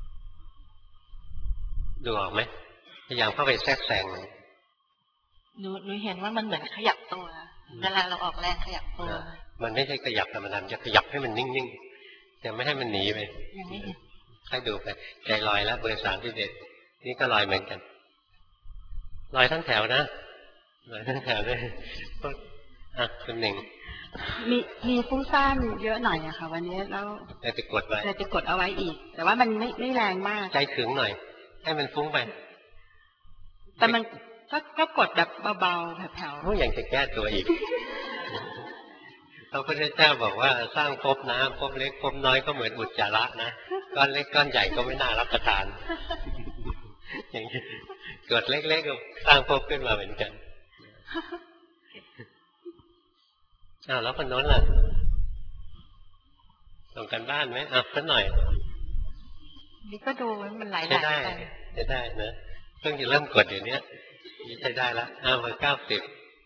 ดูออกไหมพยายามเข้าไปแทรกแซงหนูหนูเห็นว่ามันเหมือนขยับตัวเวลาเราออกแรงขยับตัวมันไม่ใช่ขยับธรรมดาจะขยับให้มันนิ่งๆจะไม่ให้มันหนีไปยังไม่เห็นค่อยดูไปใจลอยแล้วเบอร์สามที่เด็ดนี่ก็ลอยเหมือนกันลอยทั้งแถวนะลอยทั้งแถวด้วยอ่ะคุณหนึ่งมีมีฟุ้งซ่านเยอะหน่อยอะค่ะวันนี้แล้วเลยไปกดไว้เลยไปกดเอาไว้อีกแต่ว่ามันไม่ไม่แรงมากใจถึงหน่อยให้มันฟุ้งไปแต่มันก็ก็กดแบบเบาๆแผ่วๆโอ้ยังจะแก้ตัวอีกพระพุทธเจ้าบอกว่าสร้างภพนะภพเล็กภพน้อยก็เหมือนอุจจาระนะก้อนเล็กก้อนใหญ่ก็ไม่น่ารับประทานอย่างนี้กดเล็กๆก็สร้างภพขึ้นมาเหมือนกันอ้าวแล้วคนโน้นล่ะส่งกันบ้านไหมอ่ะสักหน่อยนี่ก็ดูมันหลายๆใช้ได้ใช้ได้นะเพิ่งจะเริ่มกดเดี๋ยวนี้ใช้ได้แล้วอ้าวมาเก้าสิบ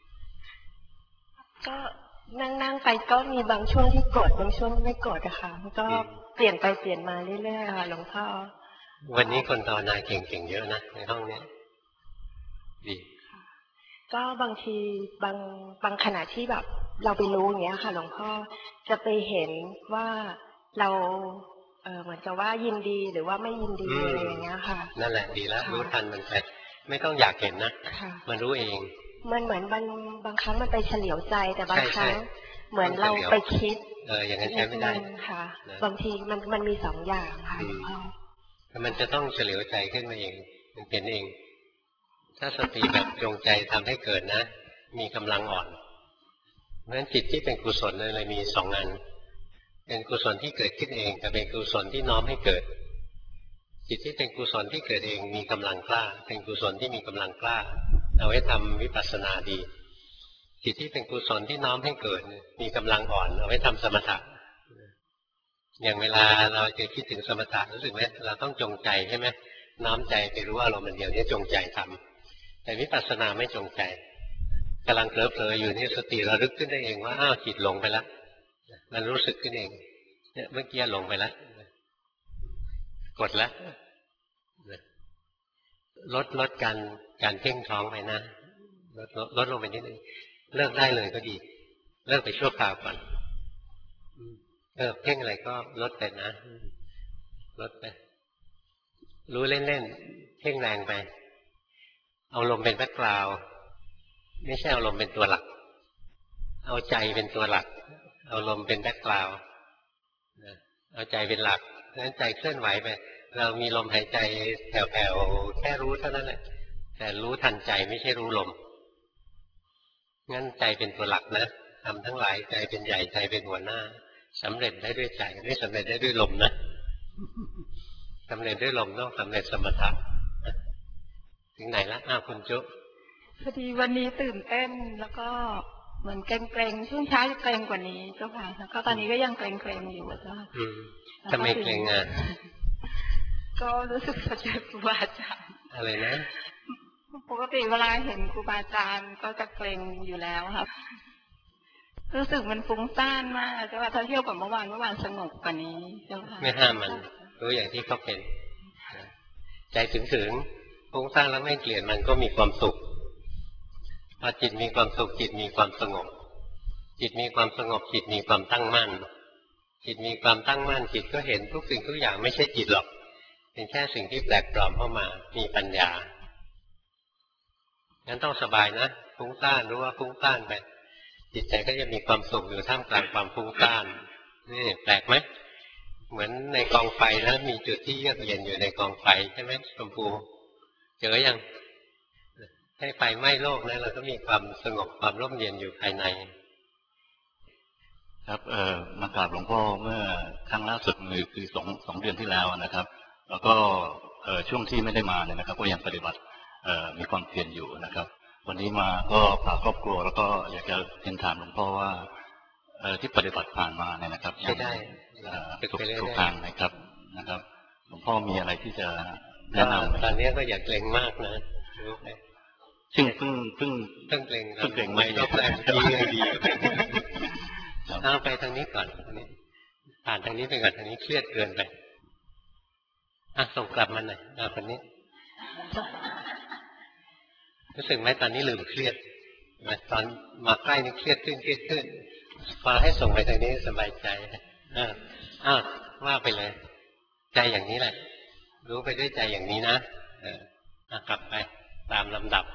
ก็นั่งๆไปก็มีบางช่วงที่กดบางช่วงไม่กดอะค่ะมันก็เปลี่ยนไปเปลี่ยนมาเรื่อยๆค่ะหลวงพ่อวันนี้คนภาวนาเก่งๆเยอะนะในห้องนี้ดีก็บางทีบางบางขณะที่แบบเราไปรู้อย่างเงี้ยค่ะหลวงพ่อจะไปเห็นว่าเราเออเหมือนจะว่ายินดีหรือว่าไม่ยินดีอะไรอย่างเงี้ยค่ะนั่นแหละดีแล้วรู้ทันมันไปไม่ต้องอยากเห็นนะมันรู้เองมันเหมือนบางบางครั้งมันไปเฉลียวใจแต่บางครั้งเหมือนเราไปคิดเอออย่างนั้นใช้ไม่ได้ค่ะบางทีมันมันมีสองอย่างค่ะหลวงพ่อมันจะต้องเฉลียวใจขึ้นมาเองมันเป็นเองถ้าสติแบบจงใจทำให้เกิดนะมีกำลังอ่อนเพราะฉะนั้นจิตที่เป็นกุศลเลยมีสองอันเป็นกุศลที่เกิดขึ้นเองกับเป็นกุศลที่น้อมให้เกิดจิตที่เป็นกุศลที่เกิดเองมีกำลังกล้าเป็นกุศลที่มีกำลังกล้าเอาไว้ทำวิปัสสนาดีจิตที่เป็นกุศลที่น้อมให้เกิดมีกำลังอ่อนเอาไว้ทำสมถะอย่างเวลาเราจะคิดถึงสมถะรู้สึกไหมเราต้องจงใจใช่ไหมน้อมใจไปรู้อารมณ์เดียวนี้จงใจทำแต่วิปัสสนาไม่จงใจกำลังเผลอๆอยู่นี่สติระลึกขึ้นได้เองว่าอ้าวจิตหลงไปแล้วมันรู้สึกขึ้นเองเนี่ยเมื่อกี้หลงไปแล้วกดแล้วลดลดการการเพ่งท้องไปนะลดลดลดลงไปนิดนึงเลิกได้เลยก็ดีเลิกไปชั่วคราวก่อนเออเพ่งอะไรก็ลดไปนะลดไปรู้เล่นๆเพ่งแรงไปเอาลมเป็นแบ็คกราวด์ไม่ใช่เอาลมเป็นตัวหลักเอาใจเป็นตัวหลักเอาลมเป็นแบ็คกราวด์เอาใจเป็นหลักเพราะฉะนั้นใจเคลื่อนไหวไปเรามีลมหายใจแผ่วๆแค่รู้เท่านั้นแหละแต่รู้ทันใจไม่ใช่รู้ลมงั้นใจเป็นตัวหลักนะทำทั้งหลายใจเป็นใหญ่ใจเป็นหัวหน้าสำเร็จได้ด้วยใจไม่สำเร็จได้ด้วยลมนะสำเร็จด้วยลมต้องสำเร็จสมถะถึงไหนละอ้าวคุณจุ๊พอดีวันนี้ตื่นเต้นแล้วก็เหมือนเกรงๆช่วงเช้าจะเกรงกว่านี้เจ้าค่ะแล้วก็ตอนนี้ก็ยังเกรงๆอยู่เจ้าค่ะทำไมเกรงอ่ะก็รู้สึกสะเทือนครูบาอาจารย์อะไรนะปกติเวลาเห็นครูบาอาจารย์ก็จะเกรงอยู่แล้วครับรู้สึกมันฟุ้งซ่านมากเจ้าค่ะถ้าเที่ยวกับเมื่อวานเมื่อวานสงบกว่านี้เจ้าค่ะไม่ห้ามมันรู้อย่างที่เขาเป็นใจถึงถึงฟุ้งซ่านแล้วไม่เกลียดมันก็มีความสุขพอจิตมีความสุขจิตมีความสงบจิตมีความสงบจิตมีความตั้งมั่นจิตมีความตั้งมั่นจิตก็เห็นทุกสิ่งทุกอย่างไม่ใช่จิตหรอกเป็นแค่สิ่งที่แปลกปลอมเข้ามามีปัญญางั้นต้องสบายนะฟุ้งซ่านรู้ว่าฟุ้งซ่านไปจิตใจก็จะมีความสุขอยู่ท่ามกลางความฟุ้งซ่านนี่แปลกไหมเหมือนในกองไฟแล้วมีจุดที่เยือกเย็นอยู่ในกองไฟใช่ไหมชมพูเจอยังให้ไฟไหม้โลกนะเราก็มีความสงบความร่มเย็นอยู่ภายในครับเอ่อมากราบหลวงพ่อเมื่อครั้งล่าสุดคือคือสองสองเดือนที่แล้วนะครับแล้วก็เอ่อช่วงที่ไม่ได้มาเนี่ยนะครับก็ยังปฏิบัติเอ่อมีความเพียรอยู่นะครับวันนี้มาก็พาครอบครัวแล้วก็อยากจะเรียนถามหลวงพ่อว่าเอ่อที่ปฏิบัติผ่านมาเนี่ยนะครับใช่ได้ถูกถูกทางนะครับนะครับหลวงพ่อมีอะไรที่จะแนะนำตอนนี้ก็อย่าเกรงมากนะซึ่งเพิ่งเพิ่งเพิ่งเกรงเพิ่งเกรงไม่รอบแรกดีเลยดีเอาไปทางนี้ก่อนทางนี้ผ่านทางนี้ไปก่อนทางนี้เครียดเกินไปอ่ะส่งกลับมาหน่อยอ่ะคนนี้รู้สึกไหมตอนนี้ลืมเครียดตอนมาใกล้นี่เครียดขึ้นเครียดขึ้นพอให้ส่งไปทางนี้สบายใจอ่าอ้าวว่าไปเลยใจอย่างนี้แหละรู้ไปด้วยใจอย่างนี้นะเออกลับไปตามลำดับ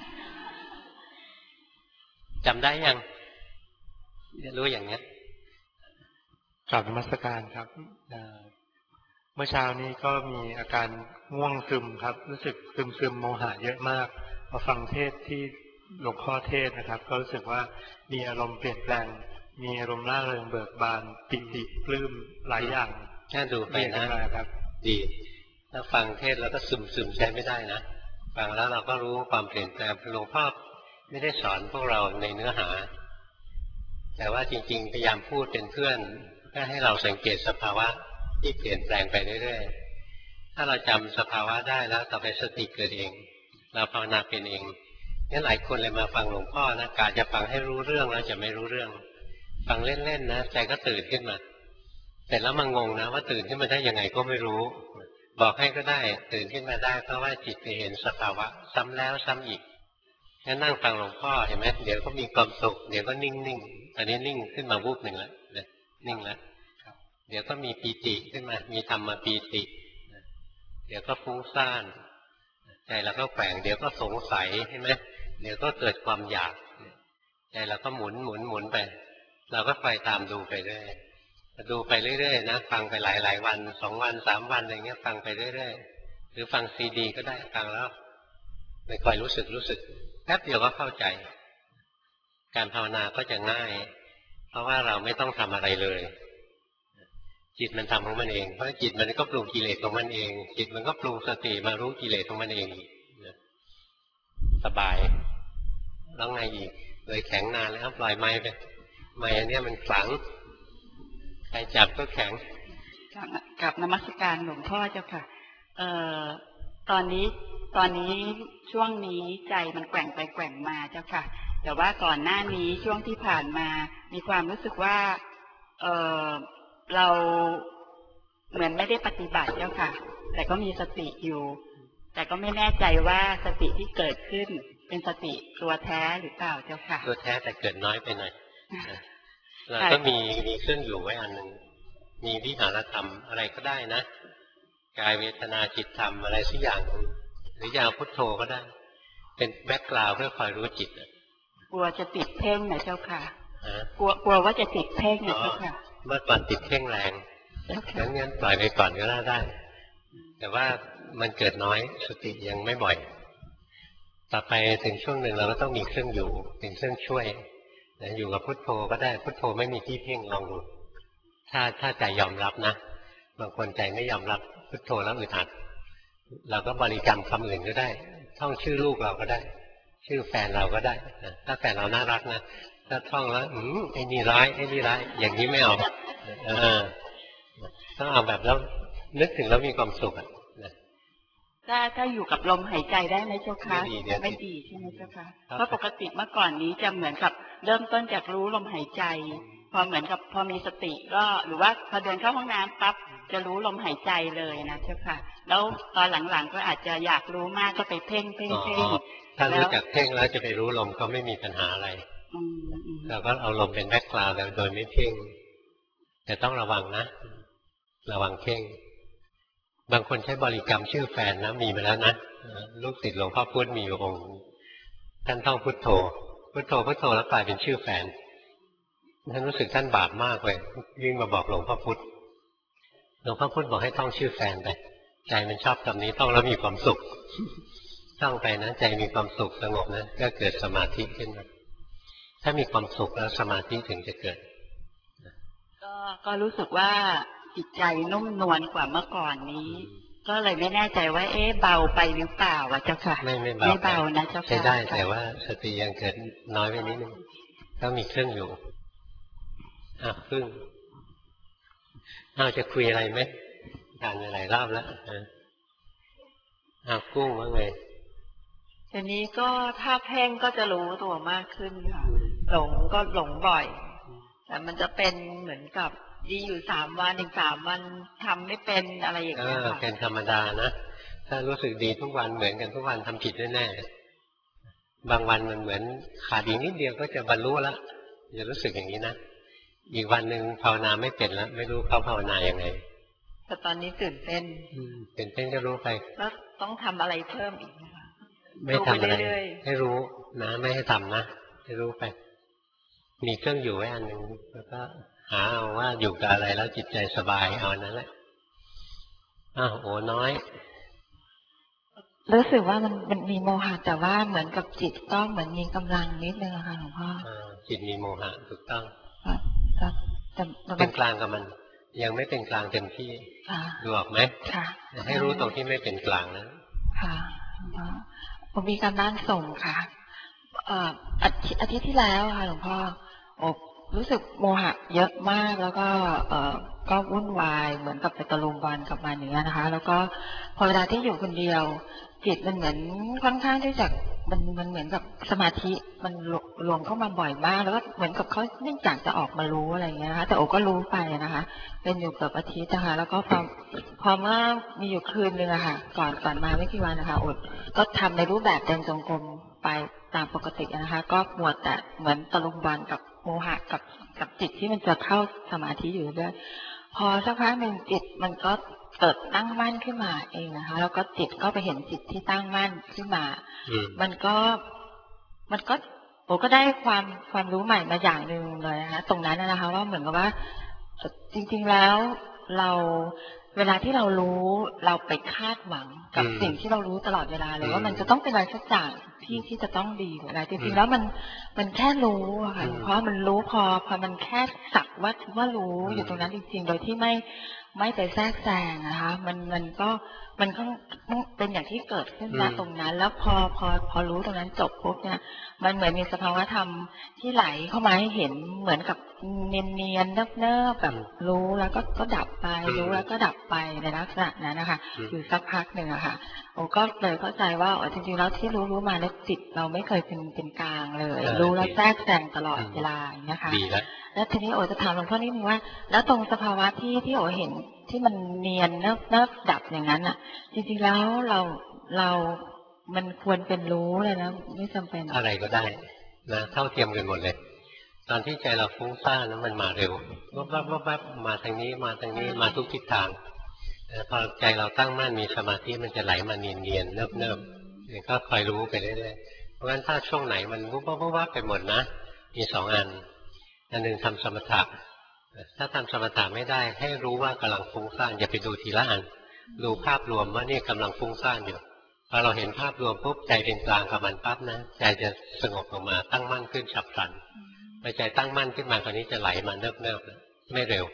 จำได้ยังรู้อย่างนี้กราบนมัสการครับเมื่อเช้านี้ก็มีอาการง่วงซึมครับรู้สึกซึมซึมโมหะเยอะมากพอฟังเทศที่หลวงพ่อเทศนะครับก็รู้สึกว่ามีอารมณ์เปลี่ยนแปลงมีอารมณ์ร่าเริงเบิกบานปิติปลื้มหลายอย่างแค่ดูไปนะครับดีถ้าฟังเทศแล้วก็ซึมซึมใช้ไม่ได้นะฟังแล้วเราก็รู้ความเปลี่ยนแปลงหลวงพ่อไม่ได้สอนพวกเราในเนื้อหาแต่ว่าจริงๆพยายามพูดเป็นเพื่อนเพื่อให้เราสังเกตสภาวะที่เปลี่ยนแปลงไปเรื่อยๆถ้าเราจำสภาวะได้แล้วต่อไปสติเกิดเองเราภาวนาเป็นเองงั้นหลายคนเลยมาฟังหลวงพ่อนะกะจะฟังให้รู้เรื่องแล้วจะไม่รู้เรื่องฟังเล่นๆนะใจก็ตื่นขึ้นมาแต่แล้วมางงนะว่าตื่นขึ้นมาได้ยังไงก็ไม่รู้บอกให้ก็ได้ตื่นขึ้นมาได้เพราะว่าจิตไปเห็นสภาวะซ้ำแล้วซ้ำอีกงั้นนั่งฟังหลวงพ่อเห็นไหมเดี๋ยวก็มีความสุขเดี๋ยวก็นิ่งๆตอนนี้นิ่งขึ้นมาวูบหนึ่งแล้วนิ่งแล้วเดี๋ยวก็มีปีติขึ้นมามีธรรมปีติเดี๋ยวก็ฟุ้งซ่านใจเราก็แฝงเดี๋ยวก็สงสัยใช่ไหมเดี๋ยวก็เกิดความอยากใจเราก็หมุนหมุนหมุนไปเราก็ไปตามดูไปเรื่อยดูไปเรื่อยๆนะฟังไปหลายๆวันสองวันสามวันอะไรเงี้ยฟังไปเรื่อยๆหรือฟังซีดีก็ได้ฟังแล้วไม่ค่อยรู้สึกรู้สึกแป๊บเดียวก็เข้าใจการภาวนาก็จะง่ายเพราะว่าเราไม่ต้องทำอะไรเลยจิตมันทำของมันเองเพราะจิตมันก็ปรุงกิเลสของมันเองจิตมันก็ปรุงสติมารู้กิเลสของมันเองสบายแล้วไงอีกเลยแข็งนานแล้วปล่อยไม้ไปไม้อันนี้มันขลังใครจับก็แข็งกับนมัสการหลวงพ่อเจ้าค่ะเอ่อตอนนี้ตอนนี้ช่วงนี้ใจมันแกว่งไปแกว่งมาเจ้าค่ะแต่ว่าก่อนหน้านี้ช่วงที่ผ่านมามีความรู้สึกว่าเออเราเหมือนไม่ได้ปฏิบัติเจ้าค่ะแต่ก็มีสติอยู่แต่ก็ไม่แน่ใจว่าสติที่เกิดขึ้นเป็นสติตัวแท้หรือเปล่าเจ้าค่ะตัวแท้แต่เกิดน้อยไปหน่อยเราก็มีมีเครื่องอยู่ไว้อันหนึ่งมีวิหารธรรมอะไรก็ได้นะกายเวทนาจิตธรรมอะไรสักอย่างหรืออย่างพุทโธก็ได้เป็นแบ็คกราวด์เพื่อคอยรู้จิตกลัวจะติดเพ่งนะเจ้าค่ะกลัวกลัวว่าจะติดเพ่งนะเจ้าค่ะเมื่อก่อนติดเพ่งแรงงั้นงั้นปล่อยไปก่อนก็ได้แต่ว่ามันเกิดน้อยสติยังไม่บ่อยต่อไปถึงช่วงหนึ่งเราก็ต้องมีเครื่องอยู่เป็นเครื่องช่วยอยู่กับพุทโธก็ได้พุทโธไม่มีที่เพ่งลองดูถ้าถ้าใจยอมรับนะบางคนใจไม่ยอมรับพุทโธแล้วอึดอัดเราก็บริกรรมคำอื่นก็ได้ท่องชื่อลูกเราก็ได้ชื่อแฟนเราก็ได้ถ้าแฟนเราน่ารักนะถ้าท่องแล้วอืมไอ้นี่ร้ายไอ้นี่ร้ายอย่างนี้ไม่เอาเออต้องเอาแบบแล้วนึกถึงแล้วมีความสุขอ่ะถ้าถ้าอยู่กับลมหายใจได้ไหมเจ้าคะไม่ดีใช่ไหมเจ้าคะเพราะปกติเมื่อก่อนนี้จะเหมือนกับเริ่มต้นจากรู้ลมหายใจพอเหมือนกับพอมีสติก็หรือว่าพอเดินเข้าห้องน้ำปั๊บจะรู้ลมหายใจเลยนะเจ้าค่ะแล้วตอนหลังๆก็อาจจะอยากรู้มากก็ไปเพ่งเพ่งเพ่งถ้ารู้จักเพ่งแล้วจะไปรู้ลมก็ไม่มีปัญหาอะไรเราก็เอาลมเป็นแบ็คกราวด์โดยไม่เพ่งแต่ต้องระวังนะระวังเพ่งบางคนใช้บริกรรมชื่อแฟนนะมีมาแล้วนะลูกศิษย์หลวงพ่อพุธมีอยู่องค์ท่านท่องพุทโธพุทโธพุทโธแล้วกลายเป็นชื่อแฟนท่านรู้สึกท่านบาปมากเลยยิ่งมาบอกหลวงพ่อพุธหลวงพ่อพุธบอกให้ท่องชื่อแฟนไปใจมันชอบคำนี้ท่องแล้วมีความสุขท่องไปนะใจมีความสุขสงบนะก็เกิดสมาธิขึ้นมาถ้ามีความสุขแล้วสมาธิถึงจะเกิดก็ก็รู้สึกว่าจิตใจนุ่มนวลกว่าเมื่อก่อนนี้ก็เลยไม่แน่ใจว่าเอ๊ะเบาไปหรือเปล่าวะเจ้าค่ะไม่ไม่เบาไม่เบานะเจ้าค่ะใช้ได้แต่ว่าสติยังเกิดน้อยไปนิดนึงต้องมีเครื่องอยู่อ่ะพึ่งเอาจะคุยอะไรไหมทานหลายรอบแล้วอ่ะกุ้งว่าไงทีนี้ก็ถ้าเพ่งก็จะรู้ตัวมากขึ้นค่ะหลงก็หลงบ่อยแต่มันจะเป็นเหมือนกับดีอยู่สามวันอีกสามวันทำไม่เป็นอะไรอย่างเงี้ยค่ะเป็นธรรมดานะถ้ารู้สึกดีทุกวันเหมือนกันทุกวันทำผิดแน่ๆบางวันมันเหมือนขาดอีกนิดเดียวก็จะบรรลุแล้วจะรู้สึกอย่างนี้นะอีกวันหนึ่งภาวนาไม่เป็นแล้วไม่รู้เขาภาวนายังไงแต่ตอนนี้ตื่นเต้นตื่นเต้นก็รู้ไปแล้วต้องทำอะไรเพิ่มอีกไหมคะไม่ทำอะไรให้รู้นะไม่ให้ทำนะให้รู้ไปมีเครื่องอยู่ไว้อันหนึ่งแล้วก็หาเอาว่าอยู่กับอะไรแล้วจิตใจสบายเอานั่นแหละอ้าวโอ้น้อยรู้สึกว่ามันมันมีโมหะแต่ว่าเหมือนกับจิตก็เหมือนมีกำลังนิดนึงค่ะหลวงพ่อจิตมีโมหะถูกต้องเป็นกลางกับมันยังไม่เป็นกลางเต็มที่ดูออกไหมให้รู้ตรงที่ไม่เป็นกลางนะค่ะผมมีการบ้านส่งค่ะอาทิตย์ที่แล้วค่ะหลวงพ่อรู้สึกโมหะเยอะมากแล้วก็เออก็วุ่นวายเหมือนกับไปตะลุมบอลกับมันอย่างเงี้ยนะคะแล้วก็พอเวลาที่อยู่คนเดียวจิตมันเหมือนค่อนข้างที่จะมันมันเหมือนกับสมาธิมันรวมเข้ามาบ่อยมากแล้วก็เหมือนกับเขาไม่อยากจะออกมารู้อะไรอย่างเงี้ยนะคะแต่โอก็รู้ไปนะคะเป็นอยู่เกือบอาทิตย์นะคะแล้วก็พอพอเมื่อมีอยู่คืนนึงอะค่ะก่อนก่อนมาไม่กี่วันนะคะอดก็ทำในรูปแบบเดินจงกรมไปตามปกตินะคะก็หมวดแต่เหมือนตะลุมบอลกับโมหะกับกับจิตที่มันจะเข้าสมาธิอยู่ด้วยพอสักพักหนึ่งจิตมันก็เกิดตั้งมั่นขึ้นมาเองนะคะแล้วก็จิตก็ไปเห็นจิตที่ตั้งมั่นขึ้นมามันก็มันก็โอ้ก็ได้ความความรู้ใหม่มาอย่างหนึ่งเลยนะคะตรงนั้นนะคะว่าเหมือนกับว่าจริงๆแล้วเราเวลาที่เรารู้เราไปคาดหวังกับสิ่งที่เรารู้ตลอดเวลาเลยว่ามันจะต้องเป็นอะไรสักอย่างที่ที่จะต้องดีอะไรจริงๆแล้วมันมันแค่รู้อะค่ะเพราะมันรู้พอพอมันแค่สักว่าว่ารู้อยู่ตรงนั้นจริงๆโดยที่ไม่ไม่ไปแทรกแซงนะคะมันมันก็มันก็เป็นอย่างที่เกิดขึ้นณตรงนั้นแล้วพอพอพอรู้ตรงนั้นจบปุ๊บเนี่ยมันเหมือนมีสภาวะธรรมที่ไหลเข้ามาให้เห็นเหมือนกับเนียนๆเนิบๆแบบรู้แล้วก็ก็ดับไปรู้แล้วก็ดับไปในลักษณะนั้นนะคะอยู่สักพักหนึ่งอะค่ะโอ้ก็เลยเข้าใจว่าอ๋อจริงๆแล้วที่รู้รู้มาแล้วจิตเราไม่เคยเป็นเป็นกลางเลยรู้แล้วแทรกแซงตลอดเวลาอย่างนี้ค่ะดีแล้วแล้วทีนี้โอจะถามหลวงพ่อนิดนึงว่าแล้วตรงสภาวะที่ที่โอเห็นที่มันเนียนเนิบเนิบดับอย่างนั้นอะจริงๆแล้วเราเรามันควรเป็นรู้เลยนะไม่จำเป็นอะไรก็ได้นะเท่าเทียมกันหมดเลยตอนที่ใจเราฟุ้งซ่านนั้นมันมาเร็ววับวับวับวับมาทางนี้มาทางนี้มาทุกทิศทางพอใจเราตั้งมั่นมีสมาธิมันจะไหลมาเนียนเนียนเนิบเนิบก็คอยรู้ไปเรื่อยๆเพราะฉะนั้นถ้าช่วงไหนมันวุบวับวับวับไปหมดนะมีสองอันอันหนึ่งทำสมถะถ้าทำสมถะไม่ได้ให้รู้ว่ากำลังฟุ้งซ่านอย่าไปดูทีละอันดูภาพรวมว่านี่กำลังฟุ้งซ่านอยู่พอเราเห็นภาพรวมปุ๊บใจเป็นกลางกับมันปั๊บนะใจจะสงบลงมาตั้งมั่นขึ้นฉับพลันพอใจตั้งมั่นขึ้นมาคราวนี้จะไหลมาเนิบๆไม่เร็ว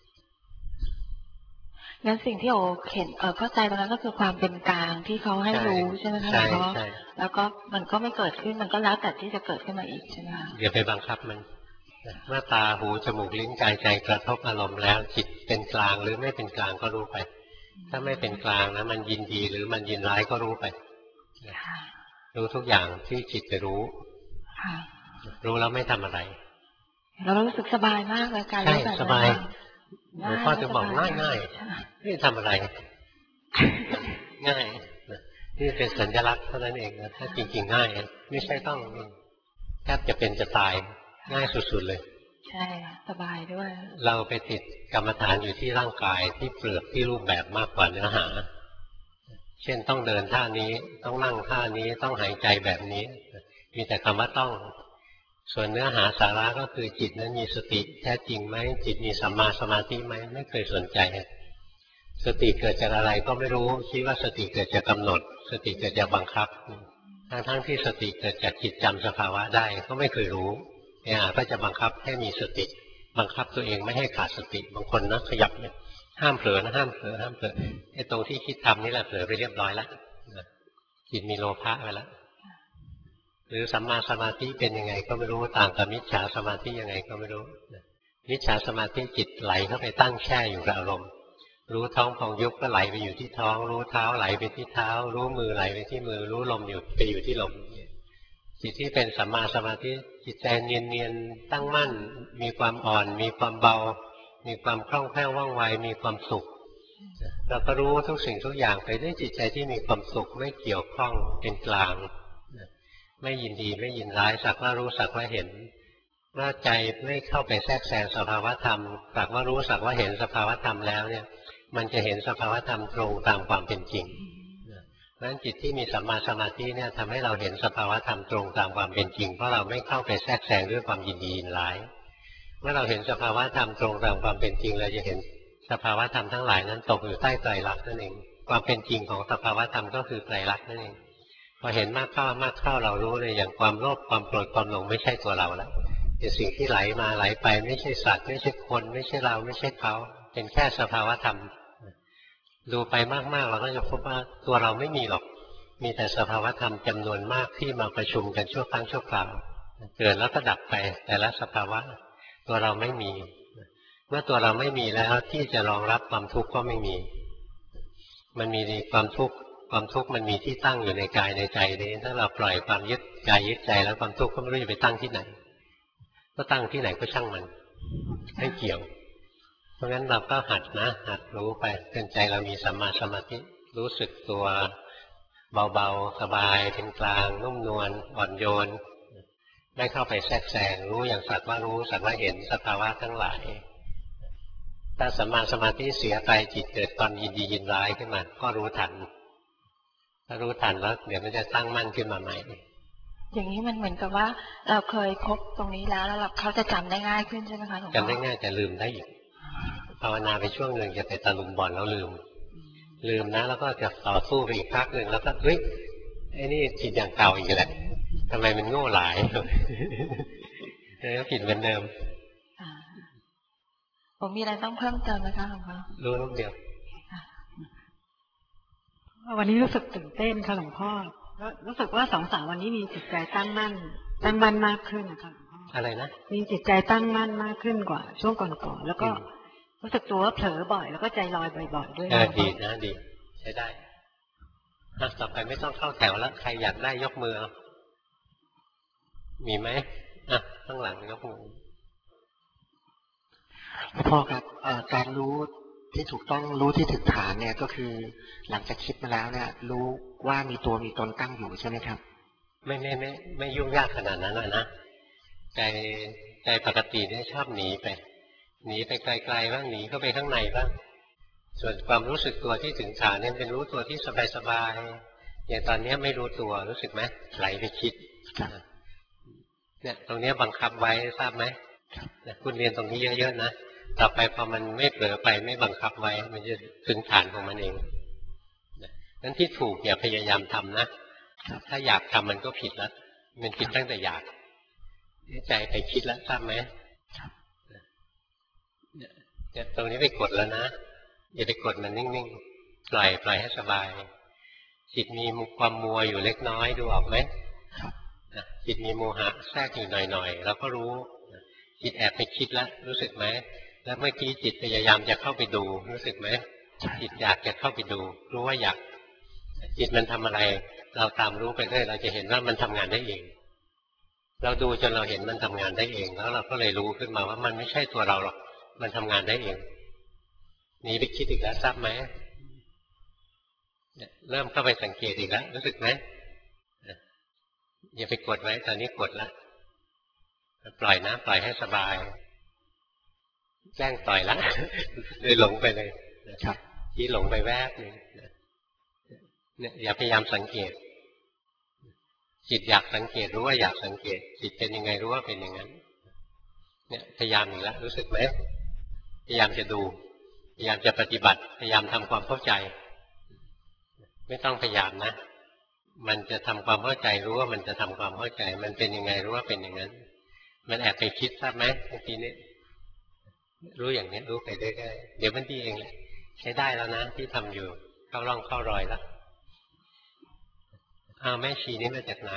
งั้นสิ่งที่โอเห็นเออเข้าใจตรงนั้นก็คือความเป็นกลางที่เขาให้รู้ใช่ไหมคะหลวงพ่อแล้วก็มันก็ไม่เกิดขึ้นมันก็แล้วแต่ที่จะเกิดขึ้นมาอีกใช่ไหมคะอย่าไปบังคับมันเมื่อตาหูจมูกลิ้นกายใจกระทบอารมณ์แล้วจิตเป็นกลางหรือไม่เป็นกลางก็รู้ไปถ้าไม่เป็นกลางนะมันยินดีหรือมันยินร้ายก็รู้ไปรู้ทุกอย่างที่จิตไปรู้รู้แล้วไม่ทำอะไรเรารู้สึกสบายมากเลยการใช่สบายหลวงพ่อจะบอกง่ายง่ายนี่ทำอะไรง่ายนี่เป็นสัญลักษณ์เท่านั้นเองนะถ้าจริงๆง่ายไม่ใช่ต้องแทบจะเป็นจะตายง่ายสุดๆเลยใช่สบายด้วยเราไปติดกรรมฐานอยู่ที่ร่างกายที่เปลือกที่รูปแบบมากกว่าเนื้อหาเช่นต้องเดินท่านี้ต้องนั่งท่านี้ต้องหายใจแบบนี้มีแต่คำว่าต้องส่วนเนื้อหาสาระก็คือจิตนั้นมีสติแท้จริงไหมจิตมีสัมมาสมาธิไหมไม่เคยสนใจสติเกิดจากอะไรก็ไม่รู้คิดว่าสติเกิดจากกำหนดสติเกิดจากบังคับทั้งทั้งที่สติเกิดจากจิตจำสภาวะได้ก็ไม่เคยรู้เนี่ยก็จะบังคับให้มีสติบังคับตัวเองไม่ให้ขาดสติบางคนนะขยับเนี่ยห้ามเผลอนะห้ามเผลอห้ามเผลอไอ้ตรงที่คิดทำนี่แหละเผลอไปเรียบร้อยแล้วจิตมีโลภะไปแล้วหรือสัมมาสมาธิเป็นยังไงก็ไม่รู้ต่างกับมิจฉาสมาธิยังไงก็ไม่รู้มิจฉาสมาธิจิตไหลเข้าไปตั้งแช่อยู่กับอารมณ์รู้ท้องพองยุบก็ไหลไปอยู่ที่ท้องรู้เท้าไหลไปที่เท้ารู้มือไหลไปที่มือรู้ลมอยู่ไปอยู่ที่ลมจิตที่เป็นสัมมาสมาธิจิตใจเนียนๆตั้งมั่นมีความอ่อนมีความเบามีความคล่องแคล่วว่องไวมีความสุขเราก็รู้ทุกสิ่งทุกอย่างไปด้วยจิตใจที่มีความสุขไม่เกี่ยวข้องเป็นกลางไม่ยินดีไม่ยินร้ายสักว่ารู้สักว่าเห็นว่าใจไม่เข้าไปแทรกแซงสภาวธรรมสักว่ารู้สักว่าเห็นสภาวธรรมแล้วเนี่ยมันจะเห็นสภาวธรรมตรงตามความเป็นจริงเพราะฉะนั้นจิตที่มีสัมมาสมาธิเนี่ยทำให้เราเห็นสภาวธรรมตรงตามความเป็นจริงเพราะเราไม่เข้าไปแทรกแซงด้วยความยินดียินร้ายเมื่อเราเห็นสภาวธรรมตรงตามความเป็นจริงเราจะเห็นสภาวธรรมทั้งหลายนั้นตกอยู่ใต้ไตรลักษณ์นั่นเองความเป็นจริงของสภาวธรรมก็คือไตรลักษณ์นั่นเองพอเห็นมากเข้ามากเข้าเรารู้เลยอย่างความโลภความโกรธความหลงไม่ใช่ตัวเราแล้วเป็นสิ่งที่ไหลมาไหลไปไม่ใช่สัตว์ไม่ใช่คนไม่ใช่เราไม่ใช่เขาเป็นแค่สภาวธรรมดูไปมากๆเราก็จะพบว่าตัวเราไม่มีหรอกมีแต่สภาวธรรมจำนวนมากที่มาประชุมกันชั่วครั้งชั่วคราวเกิดแล้วก็ดับไปแต่ละสภาวะตัวเราไม่มีเมื่อตัวเราไม่มีแล้วที่จะรองรับความทุกข์ก็ไม่มีมันมีความทุกข์ความทุกข์มันมีที่ตั้งอยู่ในกายในใจนี้ถ้าเราปล่อยความยึดกายยึดใจแล้วความทุกข์ก็ไม่รู้จะไปตั้งที่ไหนก็ตั้งที่ไหนก็ช่างมันไม่เกี่ยวเพราะงั้นเราก็หัดนะหัดรู้ไปจนใจเรามีสัมมาสมาธิรู้สึกตัวเบาๆสบายเป็นกลางนุ่มนวลอ่อนโยนไม่เข้าไปแทรกแซงรู้อย่างสักว่ารู้สักว่าเห็นสภาวะทั้งหลายถ้าสัมมาสมาธิเสียไปจิตเกิดความยินดียินร้ายขึ้นมาก็รู้ทันถ้ารู้ทันแล้วเดี๋ยวมันจะตั้งมั่นขึ้นมาใหม่อย่างนี้มันเหมือนกับว่าเราเคยพบตรงนี้แล้วแล้วเขาจะจำได้ง่ายขึ้นใช่ไหมคะหลวงพ่อจำได้ง่ายแต่ลืมได้อีกภาวนาไปช่วงหนึ่งจะไปตะลุมบอลแล้วลืมลืมนะแล้วก็จะต่อสู้ไปอีกพักหนึ่งแล้วก็เฮ้ยไอ้นี่ผิดอย่างเก่าอีกแหละทำไมมันโง่หลายแล้วผิดเหมือนเดิมผมมีอะไรต้องเพิ่มเติมไหมคะหลวงพ่อรู้ลูกเดียววันนี้รู้สึกตื่นเต้นค่ะหลวงพ่อแล้วรู้สึกว่าสองสามวันนี้มีจิตใจตั้งมั่นตั้งมั่นมากขึ้นนะคะหลวงพ่ออะไรนะมีจิตใจตั้งมั่นมากขึ้นกว่าช่วงก่อนๆแล้วก็รู้สึกตัวว่าเผลอบ่อยแล้วก็ใจลอยบ่อยๆด้วยดีนะดีใช้ได้ต่อไปไม่ต้องเข้าแถวแล้วใครอยากได้ยกมือมีไหมอ่ะข้างหลังยกมือพ่อครับการรู้ที่ถูกต้องรู้ที่ถึงฐานเนี่ยก็คือหลังจากคิดมาแล้วเนี่ยรู้ว่ามีตัวมีตนตั้งอยู่ใช่ไหมครับไม่ไม่ไม่ไม่ยุ่งยากขนาดนั้นนะใจใจปกติเนี่ยชอบหนีไปหนีไปไกลๆบ้างหนีเข้าไปข้างในบ้างส่วนความรู้สึกตัวที่ถึงฐานเนี่ยเป็นรู้ตัวที่สบายๆอย่างตอนนี้ไม่รู้ตัวรู้สึกไหมไหลไปคิดเนี่ยตรงนี้บังคับไว้ทราบไหมคุณเรียนตรงนี้เยอะๆนะต่อไปพอมันไม่เผลอไปไม่บังคับไว้มันจะถึงฐานของมันเองนั้นที่ถูกอย่าพยายามทำนะถ้าอยากทำมันก็ผิดแล้วมันผิดตั้งแต่อยากใจไปคิดแล้วทราบไหมเนี่ยตรงนี้ไปกดแล้วนะอย่าไปกดมันนิ่งๆปล่อยปล่อยให้สบายจิตมีความมัวอยู่เล็กน้อยดูออกไหมจิตมีโมหะแทรกอยู่หน่อยๆเราก็รู้จิตแอบไปคิดแล้วรู้สึกไหมแล้วเมื่อกี้จิตพยายามจะเข้าไปดูรู้สึกไหมจิตอยากจะเข้าไปดูรู้ว่าอยากจิตมันทำอะไรเราตามรู้ไปเรื่อยเราจะเห็นว่ามันทำงานได้เองเราดูจนเราเห็นมันทำงานได้เองแล้วเราก็เลยรู้ขึ้นมาว่ามันไม่ใช่ตัวเราหรอกมันทำงานได้เองหนีไปคิดอีกแล้วทราบไหมเริ่มเข้าไปสังเกตอีกแล้วรู้สึกไหมอย่าไปกดไว้ตอนนี้กดแล้วปล่อยนะปล่อยให้สบายแกล้งปล่อยแล้วเลยหลงไปเลยครับที่หลงไปแวบนึงเนี่ยอย่าพยายามสังเกตจิตอยากสังเกตรู้ว่าอยากสังเกตจิตเป็นยังไงรู้ว่าเป็นอย่างนั้นเนี่ยพยายามอีกแล้วรู้สึกไหมพยายามจะดูพยายามจะปฏิบัติพยายามทำความเข้าใจไม่ต้องพยายามนะมันจะทำความเข้าใจรู้ว่ามันจะทำความเข้าใจมันเป็นยังไงรู้ว่าเป็นอย่างนั้นมันแอบไปคิดทราบไหมเมื่อกี้นี้รู้อย่างนี้รู้ไปเรื่อยๆเดี๋ยวมันดีเองแหละใช้ได้แล้วนะที่ทำอยู่เข้าร่องเข้ารอยแล้วเอาแม่ชีนี่มาจากไหน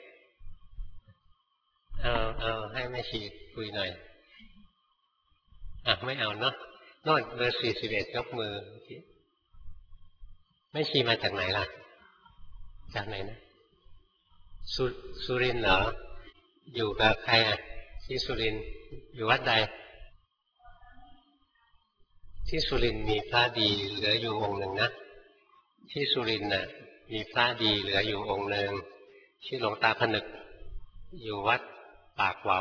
เอาเอาให้แม่ชีคุยหน่อยอ่ะไม่เอาเนาะโน่นเบอร์สี่สิบเอ็ดยกมือแม่ชีมาจากไหนล่ะจากไหนนะสุสุรินทร์เหรออยู่กับใครอ่ะที่สุรินทร์อยู่วัดใดที่สุรินทร์มีพระดีเหลืออยู่องค์หนึ่งนะที่สุรินทร์น่ะมีพระดีเหลืออยู่องค์หนึ่งชื่อหลวงตาผนึกอยู่วัดปากเหวา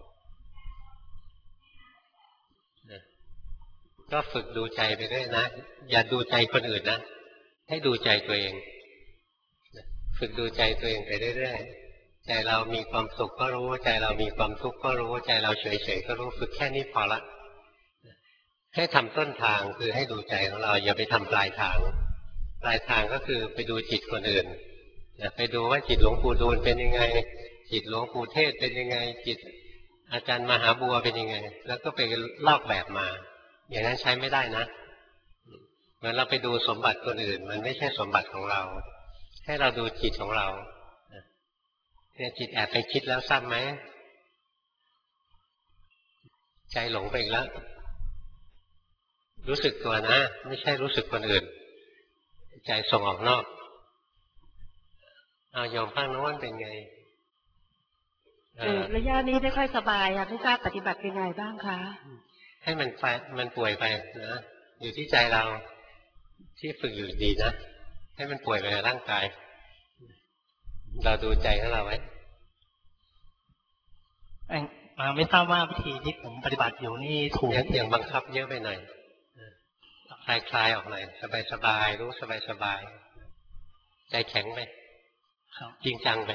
ก็ฝึกดูใจไปเรื่อยนะอย่าดูใจคนอื่นนะให้ดูใจตัวเองฝึกดูใจตัวเองไปเรื่อยๆใจเรามีความสุขก็รู้ใจเรามีความทุกข์ก็รู้ใจเราเฉยๆก็รู้ฝึกแค่นี้พอละให้ทำต้นทางคือให้ดูใจของเราอย่าไปทำปลายทางปลายทางก็คือไปดูจิตคนอื่นไปดูว่าจิตหลวงปู่ดูลเป็นยังไงจิตหลวงปู่เทศเป็นยังไงจิตอาจารย์มหาบัวเป็นยังไงแล้วก็ไปลอกแบบมาอย่างนั้นใช้ไม่ได้นะเหมือนเราไปดูสมบัติคนอื่นมันไม่ใช่สมบัติของเราให้เราดูจิตของเราเนี่ยจิตแอบไปคิดแล้วซ้ำไหมใจหลงไปอีกแล้วรู้สึกตัวนะไม่ใช่รู้สึกคนอื่นใจส่งออกนอกเอายอมข้างโน้นเป็นไงระยะนี้ไม่ค่อยสบายค่ะไม่ทราบปฏิบัติเป็นไงบ้างคะให้มันไปมันป่วยไปนะอยู่ที่ใจเราที่ฝึกอยู่ดีนะให้มันป่วยไปในร่างกายเราดูใจของเราไว้ไม่ทราบว่าวิธีที่ผมปฏิบัติอยู่นี่ถูกอย่างบังคับเยอะไปหน่อยคลายคลายออกหน่อยสบายสบายรู้สบายสบายใจแข็งไปจริงจังไป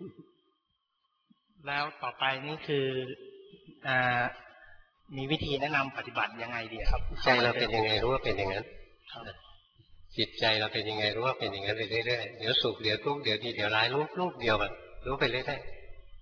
แล้วต่อไปนี่คืออ่ามีวิธีแนะนำปฏิบัติยังไงดีครับใจเราเป็นยังไงรู้ว่าเป็นอย่างนั้นจิตใจเราเป็นยังไงรู้ว่าเป็นอย่างนั้นไปเรื่อยๆเดี๋ยวสุขเดี๋ยวทุกข์เดี๋ยวดีเดี๋ยวร้ายรู้รูปเดียวแบบรู้ไปเรื่อย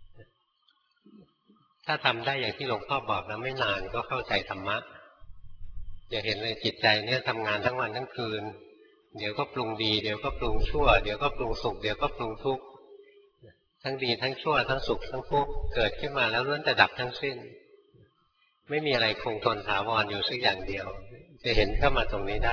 ๆถ้าทำได้อย่างที่หลวงพ่อบอกนะไม่นานก็เข้าใจธรรมะอย่าเห็นเลยจิตใจเนี่ยทำงานทั้งวันทั้งคืนเดี๋ยวก็ปรุงดีเดี๋ยวก็ปรุงชั่วเดี๋ยวก็ปรุงสุขเดี๋ยวก็ปรุงทุกข์ทั้งดีทั้งชั่วทั้งสุขทั้งทุกข์เกิดขึ้นมาแล้วล้วนแต่ดับทั้งสิ้นไม่มีอะไรคงทนถาวรอยู่สักอย่างเดียวจะเห็นเข้ามาตรงนี้ได้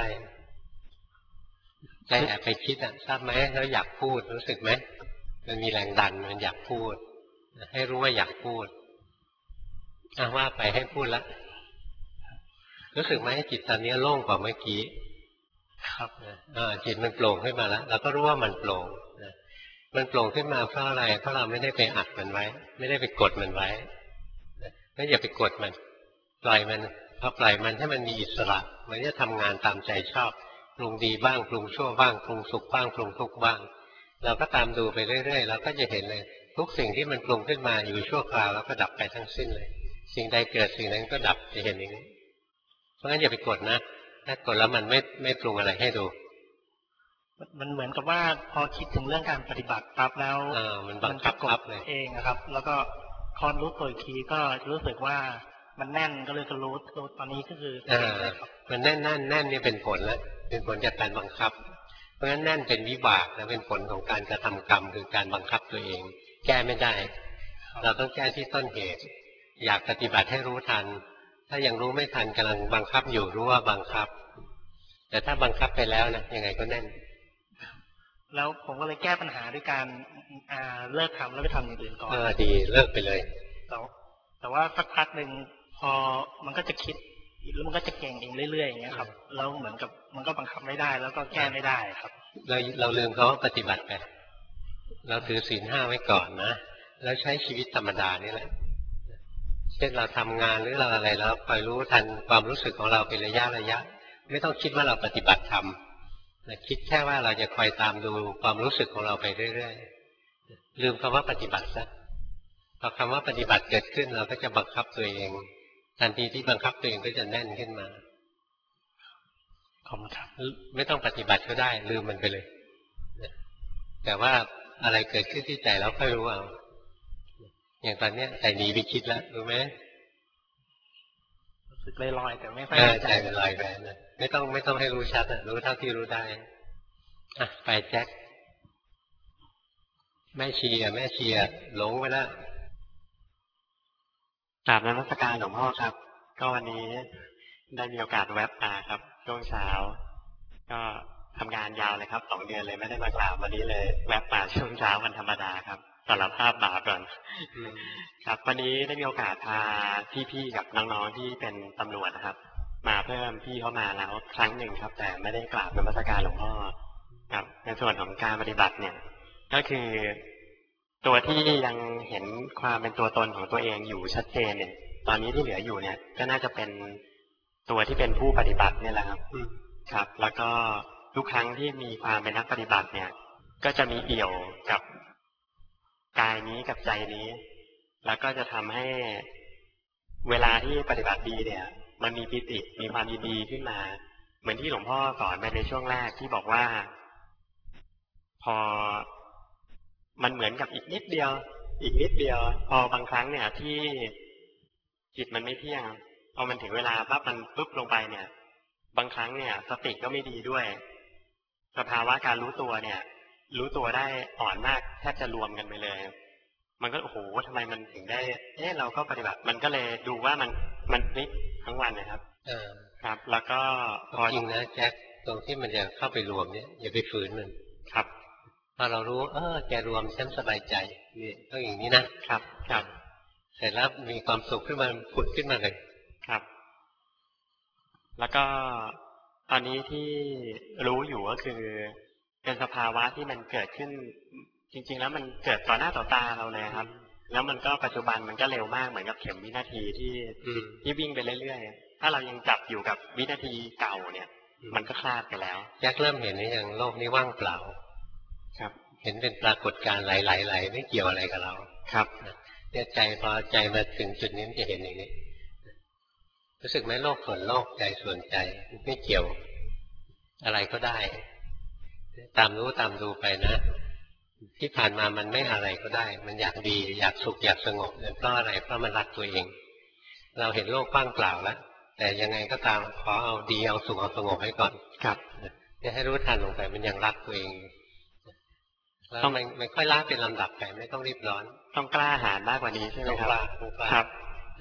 ใจแอบไปคิดอ่ะทราบไหมแล้วอยากพูดรู้สึกไหมมันมีแรงดันมันอยากพูดให้รู้ว่าอยากพูดอ่ะว่าไปให้พูดละรู้สึกไหมจิตตอนนี้โล่งกว่าเมื่อกี้ครับเออจิตมันโปร่งขึ้นมาแล้วเราก็รู้ว่ามันโปร่งมันโปร่งขึ้นมาเพราะอะไรเพราะเราไม่ได้ไปอัดมันไว้ไม่ได้ไปกดมันไว้ไม่อย่าไปกดมันปล่อยมันพอปล่อยมันให้มันมีอิสระมันจะทำงานตามใจชอบปรุงดีบ้างปรุงชั่วบ้างปรุงสุขบ้างปรุงทุกข์บ้างเราก็ตามดูไปเรื่อยๆเราก็จะเห็นเลยทุกสิ่งที่มันปรุงขึ้นมาอยู่ชั่วคราวแล้วก็ดับไปทั้งสิ้นเลยสิ่งใดเกิดสิ่งนั้นก็ดับจะเห็นอย่างนี้เพราะงั้นอย่าไปกดนะถ้ากดแล้วมันไม่ไม่ปรุงอะไรให้ดูมันเหมือนกับว่าพอคิดถึงเรื่องการปฏิบัติปั๊บแล้วมันบังคับปั๊บเลยเองนะครับแล้วก็พอรู้ตัวอีกทีก็รู้สึกว่ามันแน่นก็เลยก็รู้รู้ตอนนี้ก็คือมันแน่นแน่นแน่นนี่เป็นผลแล้วเป็นผลจากการบังคับเพราะฉะนั้นแน่นเป็นวิบากนะเป็นผลของการกระทำกรรมคือการบังคับตัวเองแก้ไม่ได้เราต้องแก้ที่ต้นเหตุอยากปฏิบัติให้รู้ทันถ้ายังรู้ไม่ทันกำลังบังคับอยู่รู้ว่าบังคับแต่ถ้าบังคับไปแล้วนะยังไงก็แน่นแล้วผมก็เลยแก้ปัญหาด้วยการอ่าเลิกทำแล้วไปทำอย่างอื่นก่อนเออดีเลิกไปเลยแต่แต่ว่าสักพักหนึ่งพอมันก็จะคิดแล้วมันก็จะเก่งเองเรื่อยๆอย่างเงี้ยครับแล้วเหมือนกับมันก็บังคับไม่ได้แล้วก็แก้ไม่ได้ครับเราเราลืมเขาปฏิบัติไปเราถือศีลห้าไว้ก่อนนะแล้วใช้ชีวิตธรรมดานี่แหละเช่นเราทำงานหรือเราอะไรแล้วคอยรู้ทันความรู้สึกของเราเป็นระยะระยะไม่ต้องคิดว่าเราปฏิบัติธรรมคิดแค่ว่าเราจะคอยตามดูความรู้สึกของเราไปเรื่อยๆลืมคำว่าปฏิบัติซะพอคำว่าปฏิบัติเกิดขึ้นเราก็จะบังคับตัวเองทันทีที่บังคับตัวเองก็จะแน่นขึ้นมาขอบคุณครับไม่ต้องปฏิบัติก็ได้ลืมมันไปเลยแต่ว่าอะไรเกิดขึ้นที่ใจแล้วค่อยรู้เอาอย่างตอนนี้ใจหนีไปคิดแล้วรู้ไหมรู้สึกลอยๆแต่ไม่ค่อยใจลอยไปนะไม่ต้องไม่ต้องให้รู้ชัดนะรู้เท่าที่รู้ได้อ่ะไปแจ็คแม่ชีอ่ะแม่ชีอ่ะหลงไปแล้วกราบนมัสการหลวงพ่อครับก็วันนี้ได้มีโอกาสแวบมาครับช่วงเช้าก็ทำงานยาวเลยครับสองเดือนเลยไม่ได้มากราบวันนี้เลยแวบมาช่วงเช้าวันธรรมดาครับสารภาพบาปก่อนครับวันนี้ได้มีโอกาสพาพี่ๆกับน้องๆที่เป็นตำรวจนะครับมาเพิ่มพี่เข้ามาแล้วครั้งหนึ่งครับแต่ไม่ได้กราบนมัสการหลวงพ่อครับในส่วนของการปฏิบัติเนี่ยก็คือตัวที่ยังเห็นความเป็นตัวตนของตัวเองอยู่ชัดเจนเนี่ยตอนนี้ที่เหลืออยู่เนี่ยก็น่าจะเป็นตัวที่เป็นผู้ปฏิบัติเนี่ยแหละครับครับแล้วก็ทุกครั้งที่มีความเป็นนักปฏิบัติเนี่ยก็จะมีเอี่ยวกับกายนี้กับใจนี้แล้วก็จะทำให้เวลาที่ปฏิบัติดีเนี่ยมันมีปิติมีความยินดีขึ้นมาเหมือนที่หลวงพ่อสอนไปในช่วงแรกที่บอกว่าพอมันเหมือนกับอีกนิดเดียวอีกนิดเดียวพอบางครั้งเนี่ยที่จิตมันไม่เที่ยงพอมันถึงเวลาปั๊บมันปุ๊บลงไปเนี่ยบางครั้งเนี่ยสติก็ไม่ดีด้วยสภาวะการรู้ตัวเนี่ยรู้ตัวได้อ่อนมากแทบจะรวมกันไปเลยมันก็โอ้โหทำไมมันถึงได้เอ๊ะเราก็ปฏิบัติมันก็เลยดูว่ามันมันพลิกทั้งวันนะครับเออครับแล้วก็พอจริงนะแจ็คตรงที่มันจะเข้าไปรวมเนี่ยอย่าไปฝืนมันครับพอเรารู้เออแกรวมฉันสบายใจนี่ต้องอย่างนี้นะครับครับเสร็จแล้วมีความสุขขึ้นมาผุดขึ้นมาเลยครับแล้วก็ตอนนี้ที่รู้อยู่ก็คือเป็นสภาวะที่มันเกิดขึ้นจริงๆแล้วมันเกิดต่อหน้าต่อตาเราเลยครับแล้วมันก็ปัจจุบันมันก็เร็วมากเหมือนกับเข็มวินาทีที่ที่วิ่งไปเรื่อยๆถ้าเรายังจับอยู่กับวินาทีเก่าเนี่ยมันก็คลาดไปแล้วแจ็คเริ่มเห็นนี่ยังโลกนี้ว่างเปล่าครับเห็นเป็นปรากฏการณ์ไหลๆๆไม่เกี่ยวอะไรกับเราครับเนี่ยใจพอใจมาถึงจุดนี้มันจะเห็นอย่างนี้รู้สึกไหมโลกส่วนโลกใจส่วนใจไม่เกี่ยวอะไรก็ได้ตามรู้ตามดูไปนะที่ผ่านมามันไม่อะไรก็ได้มันอยากดีอยากสุขอยากสงบเพราะอะไรเพราะมันรักตัวเองเราเห็นโลกว่างเปล่าแล้วแต่ยังไงก็ตามขอเอาดีเอาสุขเอาสงบให้ก่อนครับจะให้รู้ทันลงไปมันยังรักตัวเองต้องมันไม่ค่อยละเป็นลำดับไปไม่ต้องรีบร้อนต้องกล้าหาญมากกว่านี้ใช่ไหมครับครับ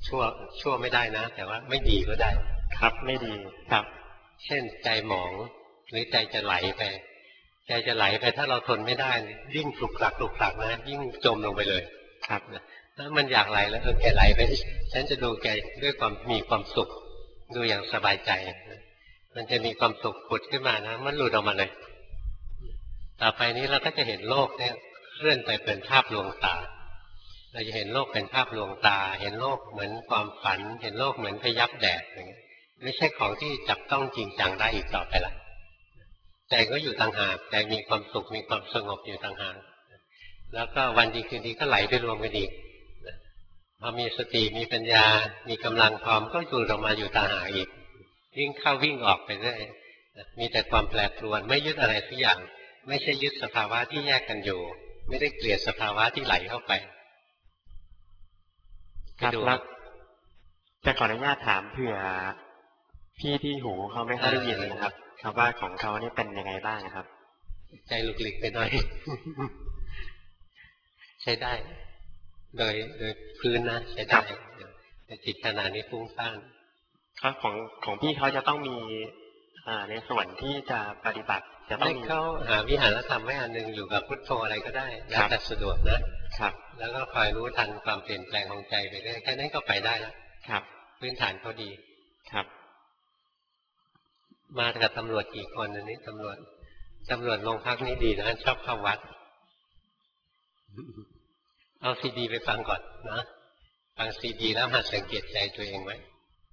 ชั่วชั่วไม่ได้นะแต่ว่าไม่ดีก็ได้ครับไม่ดีครับเช่นใจหมองหรือใจจะไหลไปใจจะไหลไปถ้าเราทนไม่ได้ยิ่งปลุกปลักปลุกปลักนะยิ่งจมลงไปเลยครับถ้ามันอยากไหลแล้วเออแกไหลไปฉันจะดูแกด้วยความมีความสุขดูอย่างสบายใจมันจะมีความสุขผุดขึ้นมานะมันหลุดออกมาเลยต่อไปนี้เราก็จะเห็นโลกเนี่ยเคลื่อนไปเป็นภาพลวงตาเราจะเห็นโลกเป็นภาพลวงตาเห็นโลกเหมือนความฝันเห็นโลกเหมือนพยับแดดอย่างเงี้ยไม่ใช่ของที่จับต้องจริงจังได้อีกต่อไปละใจก็อยู่ต่างหากใจมีความสุขมีความสงบอยู่ต่างหากแล้วก็วันดีคืนดีก็ไหลไปรวมกันอีกพอมีสติมีปัญญามีกำลังพร้อมก็หลุดออกมาอยู่ต่างหากอีกวิ่งเข้าวิ่งออกไปเรื่อยมีแต่ความแปรปรวนไม่ยึดอะไรสักอย่างไม่ใช่ยึดสภาวะที่แยกกันอยู่ไม่ได้เกลียดสภาวะที่ไหลเข้าไปครับแล้วจะขออนุญาตถามเผื่อพี่ที่หูเขาไม่ค่อยได้ยินนะครับครับว่าของเขานี่เป็นยังไงบ้างครับใจลุกหลิกไปหน่อย ใช้ได้โดยโดยพื้นนะใช้ได้แต่จิตขณะนี้ฟุ้งซ่านครับของของพี่เขาจะต้องมีอ่าในส่วนที่จะปฏิบัติจะต้องเขาหาวิหารธรรมไว้อันหนึ่งอยู่กับพุทโธอะไรก็ได้แล้วแต่สะดวกนะครับแล้วก็คอยรู้ทันความเปลี่ยนแปลงของใจไปเรื่อยแค่นั้นก็ไปได้แล้วครับพื้นฐานเขาดีครับมากับตำรวจกี่คนอันนี้ตำรวจตำรวจโรงพักนี้ดีนะชอบเข้าวัดเอาซีดีไปฟังก่อนนะฟังซีดีแล้วหัดสังเกตใจตัวเองไว้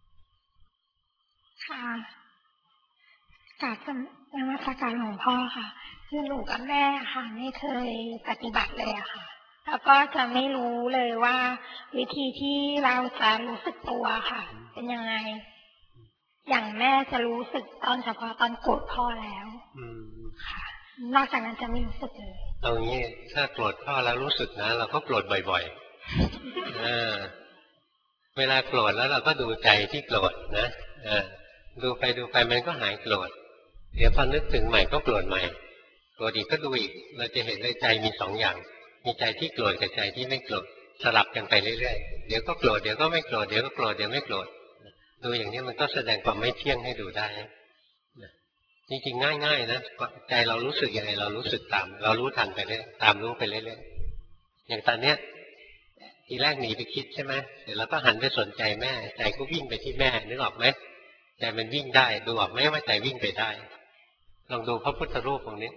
ค่ะกราบนมัสการหลวงพ่อค่ะคือหนูกับแม่ค่ะไม่เคยปฏิบัติเลยอะค่ะแล้วก็จะไม่รู้เลยว่าวิธีที่เราจะรู้สึกตัวค่ะเป็นยังไงอย่างแม่จะรู้สึกตอนเฉพาะตอนโกรธพ่อแล้วค่ะนอกจากนั้นจะไม่รู้สึกเลยเอางี้ถ้าโกรธพ่อแล้วรู้สึกนะเราก็โกรธบ่อยๆเออเวลาโกรธแล้วเราก็ดูใจที่โกรธนะเออดูไปดูไปมันก็หายโกรธเดี๋ยวพอนึกถึงใหม่ก็โกรธใหม่โกรธอีกก็ดูอีกเราจะเห็นเลยใจมีสองอย่างมีใจที่โกรธกับใจที่ไม่โกรธสลับกันไปเรื่อยๆเดี๋ยวก็โกรธเดี๋ยวก็ไม่โกรธเดี๋ยวก็โกรธเดี๋ยวไม่โกรธดูอย่างนี้มันก็แสดงความไม่เที่ยงให้ดูได้จริงๆง่ายๆนะใจเรารู้สึกยังไงเรารู้สึกตามเรารู้ทันไปเรื่อยตามรู้ไปเรื่อยๆอย่างตอนเนี้ยทีแรกหนีไปคิดใช่ไหมเดี๋ยวเราก็หันไปสนใจแม่ใจก็วิ่งไปที่แม่นึกออกไหมใจมันวิ่งได้ดูออกไหมว่าใจวิ่งไปได้ลองดูพระพุทธรูปตรงนี้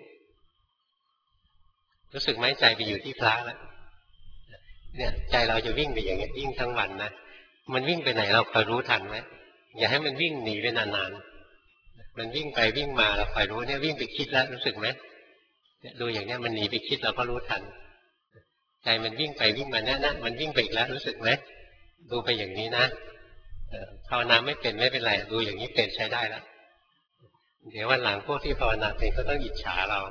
รู้สึกไหมใจไปอยู่ที่พระแล้วเนี่ยใจเราจะวิ่งไปอย่างนี้วิ่งทั้งวันนะมันวิ่งไปไหนเราคอยรู้ทันไหมอย่าให้มันวิ่งหนีไปนานๆมันวิ่งไปวิ่งมาเราคอยรู้เนี่ยวิ่งไปคิดแล้วรู้สึกไหมดูอย่างนี้มันหนีไปคิดเราก็รู้ทันใจมันวิ่งไปวิ่งมาเนี่ยนะมันวิ่งไปอีกแล้วรู้สึกไหมดูไปอย่างนี้นะภาวนาไม่เป็นไม่เป็นไรดูอย่างนี้เป็นใช้ได้แล้วเดี๋ยววันหลังพวกที่ภาวนาเป็นก็ต้องอิจฉาเรา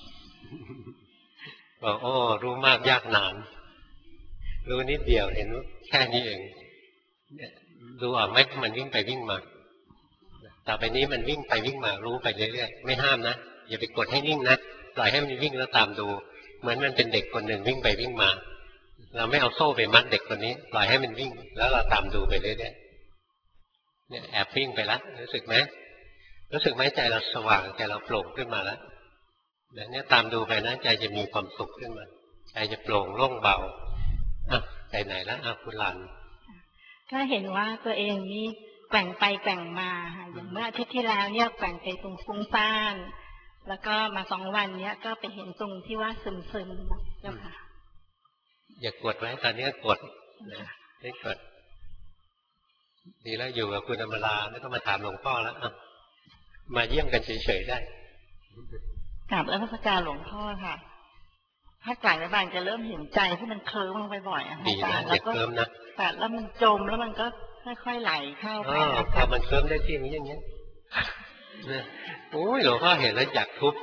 บอกโอ้รู้มากยากนานรู้นิดเดียวเห็นแค่นี้เองดูออกไหมมันวิ่งไปวิ่งมาต่อไปนี้มันวิ่งไปวิ่งมารู้ไปเรื่อยๆไม่ห้ามนะอย่าไปกดให้นิ่งนะปล่อยให้มันวิ่งแล้วตามดูเหมือนมันเป็นเด็กคนหนึ่งวิ่งไปวิ่งมาเราไม่เอาโซ่ไปมัดเด็กคนนี้ปล่อยให้มันวิ่งแล้วเราตามดูไปเรื่อยๆเนี่ยแอบวิ่งไปแล้วรู้สึกไหมรู้สึกไหมใจเราสว่างใจเราโปร่งขึ้นมาแล้วเดี๋ยวนี้ตามดูไปนะใจจะมีความสุขขึ้นมาใจจะโปร่งโล่งเบาอ่ะใจไหนแล้วอ่ะคุณหลานก็เห็นว่าตัวเองนี่แกว่งไปแกว่งมาอย่างเมื่ออาทิตย์ที่แล้วเนี่ยแกว่งไปตรงฟุ้งซ่านแล้วก็มาสองวันเนี้ยก็ไปเห็นตรงที่ว่าซึมซึมเจ้าค่ะอย่ากดไว้ตอนนี้กดไม่กดดีแล้วอยู่กับคุณอมราไม่ต้องมาถามหลวงพ่อแล้วอ่ะมาเยี่ยมกันเฉยๆได้กราบนมัสการหลวงพ่อค่ะถ้ากลางในบ้านจะเริ่มเห็นใจที่มันเคลิ้มลงไปบ่อยอ่ะดีนะอย่าเคลิ้มนะแต่แล้วมันจมแล้วมันก็ค่อยๆไหลเข้าไปพอมันเคลิ้มได้ที่นี้อย่างเงี้ยโอ้ยหลวงพ่อเห็นแล้วอยากทุบ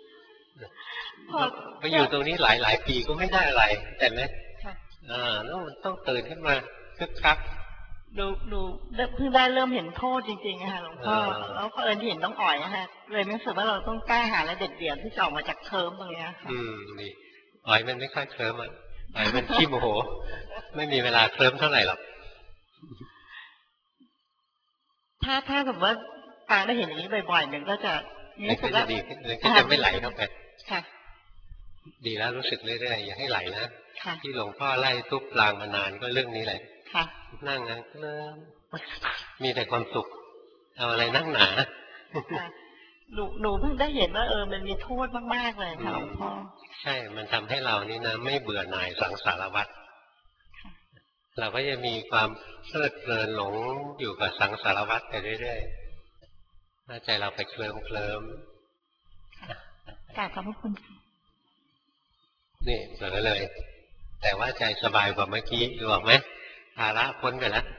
ไปอยู่ตรงนี้หลายหลายปีก็ไม่ได้อะไรแต่ไหมอ่าแล้วมันต้องตื่นขึ้นมาคึกคักดูดูเพิ่งได้เริ่มเห็นโทษจริงๆค่ะหลวงพ่อแล้วก็เอิญเห็นต้องอ่อยนะคะเลยรู้สึกว่าเราต้องกล้าหาและเด็ดเดี่ยวที่จะออกมาจากเคลิ้มตรงนี้ค่ะอืมนี่อ่อยมันไม่ค่อยเคลิ้มอ่ะอ่อยมันขี้โมโหไม่มีเวลาเคลิ้มเท่าไหร่หรอกถ้าถ้าแบบว่าปางได้เห็นอย่างนี้บ่อยๆหนึ่งก็จะมันก็จะดีขึ้นก็จะไม่ไหลเข้าไปค่ะดีแล้วรู้สึกเรื่อยๆอย่าให้ไหลนะค่ะที่หลวงพ่อไล่ทุบปลางมานานก็เรื่องนี้แหละค่ะนั่งนะเริ่มมีแต่ความสุขเอาอะไรนั่งหนาหนูหนูเพิ่งได้เห็นว่าเออมันมีโทษมากๆเลยค่ะหลวงพ่อใช่มันทำให้เรานี่นะไม่เบื่อหน่ายสังสารวัฏเราก็จะมีความเพลิดเพลินหลงอยู่กับสังสารวัฏไปเรื่อยๆถ้าใจเราไปเคลิ้มเคลิ้มกราบขอบพระคุณนี่เผลอเลยแต่ว่าใจสบายกว่าเมื่อกี้รู้ไหมภาระพ้นไปแล้ว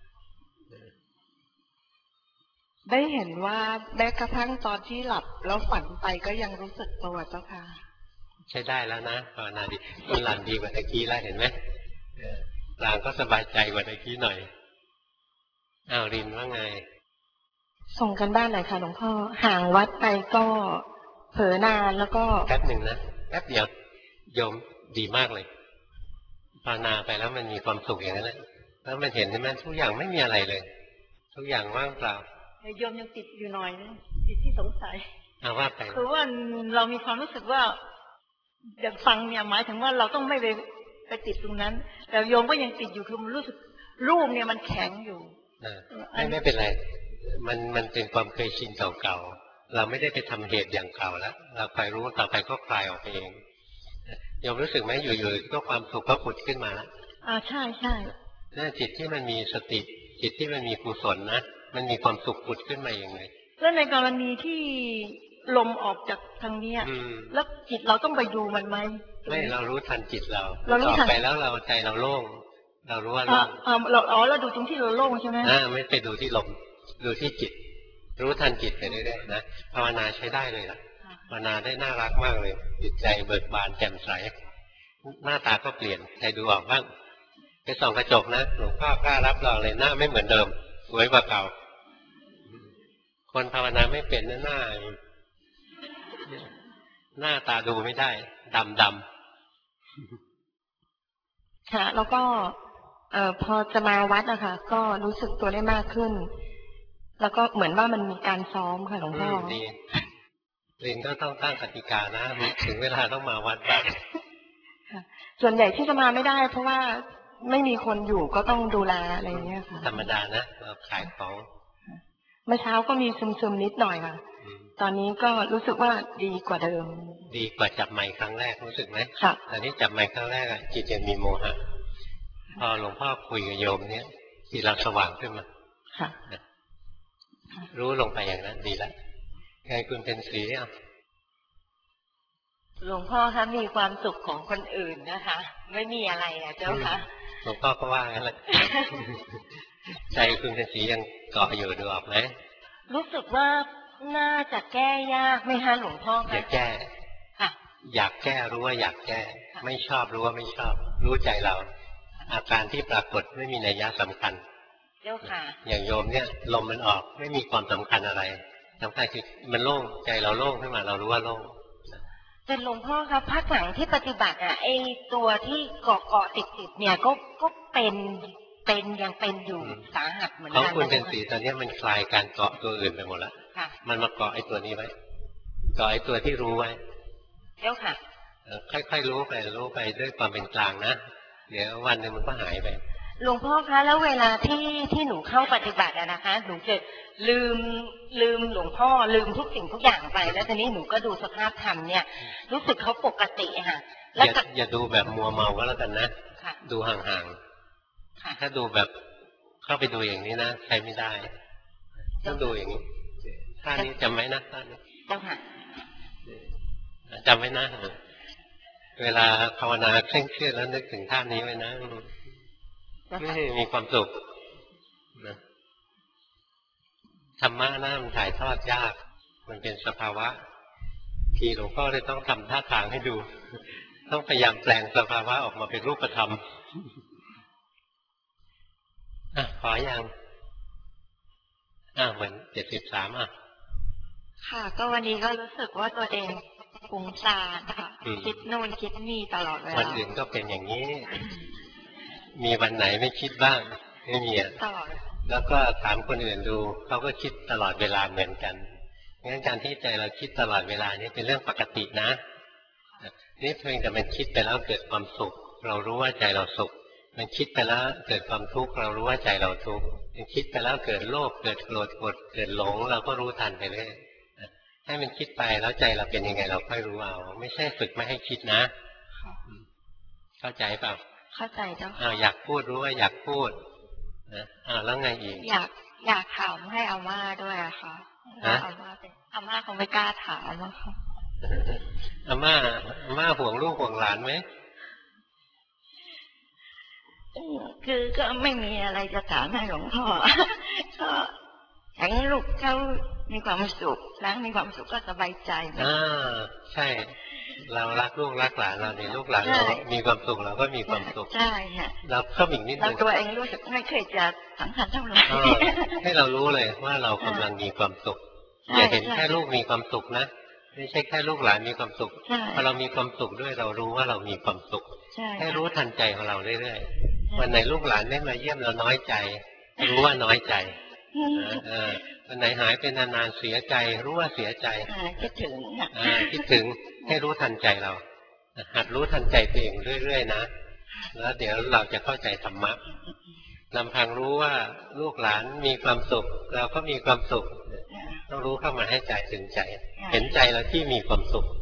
ได้เห็นว่าแม้กระทั่งตอนที่หลับแล้วฝันไปก็ยังรู้สึกตัวเจ้าค่ะใช้ได้แล้วนะภาวนาดีมันหลั่นดีกว่าตะกี้แล้วเห็นไหมกลางก็สบายใจกว่าตะกี้หน่อยอ้าวรินว่าไงส่งกันบ้านหน่อยค่ะหลวงพ่อห่างวัดไปก็เผลอนานแล้วก็แป๊บหนึ่งนะแป๊บเดียวโยมดีมากเลยภาวนาไปแล้วมันมีความสุขอย่างนั้นแหละแล้วมันเห็นใช่ไหมทุกอย่างไม่มีอะไรเลยทุกอย่างว่างเปล่าโยมยังติดอยู่หน่อยนึงติดที่สงสัยเอาว่าไปคือว่าเรามีความรู้สึกว่าอย่างฟังเนี่ยหมายถึงว่าเราต้องไม่ไปไปติดตรงนั้นแต่โยมก็ยังติดอยู่คือมันรู้สึกรูปเนี่ยมันแข็งอยู่ไม่ไม่เป็นไรมันมันเป็นความเคยชินเก่าๆเราไม่ได้ไปทำเหตุอย่างเก่าแล้วเราคอยรู้ต่อไปก็คลายออกไปเองโยมรู้สึกไหมอยู่ๆก็ความสุขก็ผุดขึ้นมาแล้วอ่าใช่ใช่นั่นจิตที่มันมีสติจิตที่มันมีกุศลนะมันมีความสุขผุดขึ้นมาเองเลยแล้วในกรณีที่ลมออกจากทางนี้แล้วจิตเราต้องไปดูมันไหมไม่เรารู้ทันจิตเราเรารู้ทันไปแล้วเราใจเราโล่งเรารู้ว่าโล่งอ่าเราอ๋อเราดูตรงที่เราโล่งใช่ไหมอ่าไม่ไปดูที่ลมดูที่จิตรู้ทันจิตไปเรื่อยๆนะภาวนาใช้ได้เลยล่ะภาวนาได้น่ารักมากเลยจิตใจเบิกบานแจ่มใสหน้าตาก็เปลี่ยนใครดูออกบ้างไปส่องกระจกนะหลวงพ่อกล้ารับรองเลยหน้าไม่เหมือนเดิมสวยกว่าเก่าคนภาวนาไม่เป็นหน้าหน้าตาดูไม่ได้ดำดำค่ะแล้วก็เอ่อพอจะมาวัดอะค่ะก็รู้สึกตัวได้มากขึ้นแล้วก็เหมือนว่ามันมีการซ้อมค่ะหลวงพ่อดีเรียนก็ต้องตั้งกติกานะถึงเวลาต้องมาวัดบ้างส่วนใหญ่ที่จะมาไม่ได้เพราะว่าไม่มีคนอยู่ก็ต้องดูแลอะไรอย่างเงี้ยค่ะธรรมดานะเราขายของเมื่อเช้าก็มีซึมๆนิดหน่อยค่ะตอนนี้ก็รู้สึกว่าดีกว่าเดิมดีกว่าจับไมค์ครั้งแรกรู้สึกไหมค่ะตอนนี้จับไมค์ครั้งแรกอะจิตยังมีโมหะพอหลวงพ่อคุยกับโยมเนี้ยจิตเราสว่างขึ้นมาค่ะรู้ลงไปอย่างนั้นดีแล้วไงคุณเป็นสีอ่ะหลวงพ่อคะมีความสุขของคนอื่นนะคะไม่มีอะไรอ่ะเจ้าค่ะหลวงพ่อก็ว่างั้นแหละใจคุณเป็นสียังเกาะอยู่ดูออกไหมรู้สึกว่าน่าจะแก้ยากไหมคะหลวงพ่ออยากแก้อยากแก้รู้ว่าอยากแก้ไม่ชอบรู้ว่าไม่ชอบรู้ใจเราอาการที่ปรากฏไม่มีนัยยะสำคัญเจ้าค่ะอย่างโยมเนี่ยลมมันออกไม่มีความสำคัญอะไรสำคัญคือมันโล่งใจเราโล่งขึ้นมาเรารู้ว่าโล่งแต่หลวงพ่อครับภาคหลังที่ปฏิบัติอ่ะไอตัวที่เกาะเกาะติดติดเนี่ยก็ก็เป็นเป็นยังเป็นอยู่สาหัสเหมือนกันของคุณเป็นสีตอนนี้มันคลายการเกาะตัวอื่นไปหมดแล้วมันมาเกาะไอตัวนี้ไว้เกาะไอตัวที่รู้ไว้เจ้าค่ะค่อยๆรู้ไปรู้ไปด้วยความเป็นกลางนะเดี๋ยววันหนึ่งมันก็หายไปหลวงพ่อคะแล้วเวลาที่ที่หนูเข้าปฏิบัติอะนะคะหนูจะลืมลืมหลวงพ่อลืมทุกสิ่งทุกอย่างไปแล้วทีนี้หนูก็ดูสภาพธรรมเนี่ยรู้สึกเขาปกติค่ะแล้วอย่าดูแบบมัวเมาก็แล้วกันนะดูห่างๆถ้าดูแบบเข้าไปดูอย่างนี้นะใช้ไม่ได้ต้องดูอย่างนี้ท่านี้จำไว้นะท่านี้เจ้าค่ะจำไว้นะเวลาภาวนาเคร่งเครียดแล้วนึกถึงท่านี้ไว้นะไม่มีความสุขนะธรรมะนะมันถ่ายทอดยากมันเป็นสภาวะทีหลวงพ่อเลยต้องทำท่าทางให้ดูต้องพยายามแปลงสภาวะออกมาเป็นรูปธรรมอ่ะขออย่างอ่ะเหมือนเจ็ดสิบสามอ่ะค่ะก็วันนี้ก็รู้สึกว่าตัวเองฟุ้งซ่านค่ะคิดโน่นคิดนี่ตลอดเวลาวันอื่นก็เป็นอย่างนี้มีวันไหนไม่คิดบ้างไม่มีอ่ะตลอดแล้วก็ถามคนอื่นดูเขาก็คิดตลอดเวลาเหมือนกันงั้นการที่ใจเราคิดตลอดเวลานี้เป็นเรื่องปกตินะนี่เพียงแต่มันคิดไปแล้วเกิดความสุขเรารู้ว่าใจเราสุขมันคิดไปแล้วเกิดความทุกข์เรารู้ว่าใจเราทุกข์มันคิดไปแล้วเกิดโลภเกิดโกรธโกรธเกิดหลงเราก็รู้ทันไปเรื่อยให้มันคิดไปแล้วใจเราเป็นยังไงเราค่อยรู้เอาไม่ใช่ฝึกไม่ให้คิดนะเข้าใจเปล่าเข้าใจเจ้าค่ะอ้าวอยากพูดรู้ว่าอยากพูดนะอ้าวแล้วไงอีกอยากอยากถามให้อาม่าด้วยอะค่ะอาม่าเป็นอาม่าคงไม่กล้าถามอะค่ะอาม่าอาม่าห่วงลูกห่วงหลานไหมคือก็ไม่มีอะไรจะถามให้หลวงพ่อก็เห็นลูกเขามีความสุขแล้วมีความสุขก็สบายใจอ่าใช่เรารักลูกรักหลานเราเนี่ยลูกหลานเรามีความสุขเราก็มีความสุขใช่ค่ะเราเพิ่มอีกนิดนึงเราตัวเองรู้สึกไม่เคยจะสังขารเท่าไหร่ให้เรารู้เลยว่าเรากำลังมีความสุขอย่าเห็นแค่ลูกมีความสุขนะไม่ใช่แค่ลูกหลานมีความสุขพอเรามีความสุขด้วยเรารู้ว่าเรามีความสุขให้รู้ทันใจของเราเรื่อยๆวันไหนลูกหลานไม่มาเยี่ยมเราน้อยใจรู้ว่าน้อยใจวันไหนหายไปนานๆเสียใจรู้ว่าเสียใจคิดถึงคิดถึงให้รู้ทันใจเราหัดรู้ทันใจตัวเองเรื่อยๆนะแล้วเดี๋ยวเราจะเข้าใจธรรมะลำพังรู้ว่าลูกหลานมีความสุขเราก็มีความสุขต้องรู้เข้ามาให้ใจถึงใจเห็นใจเราที่มีความสุข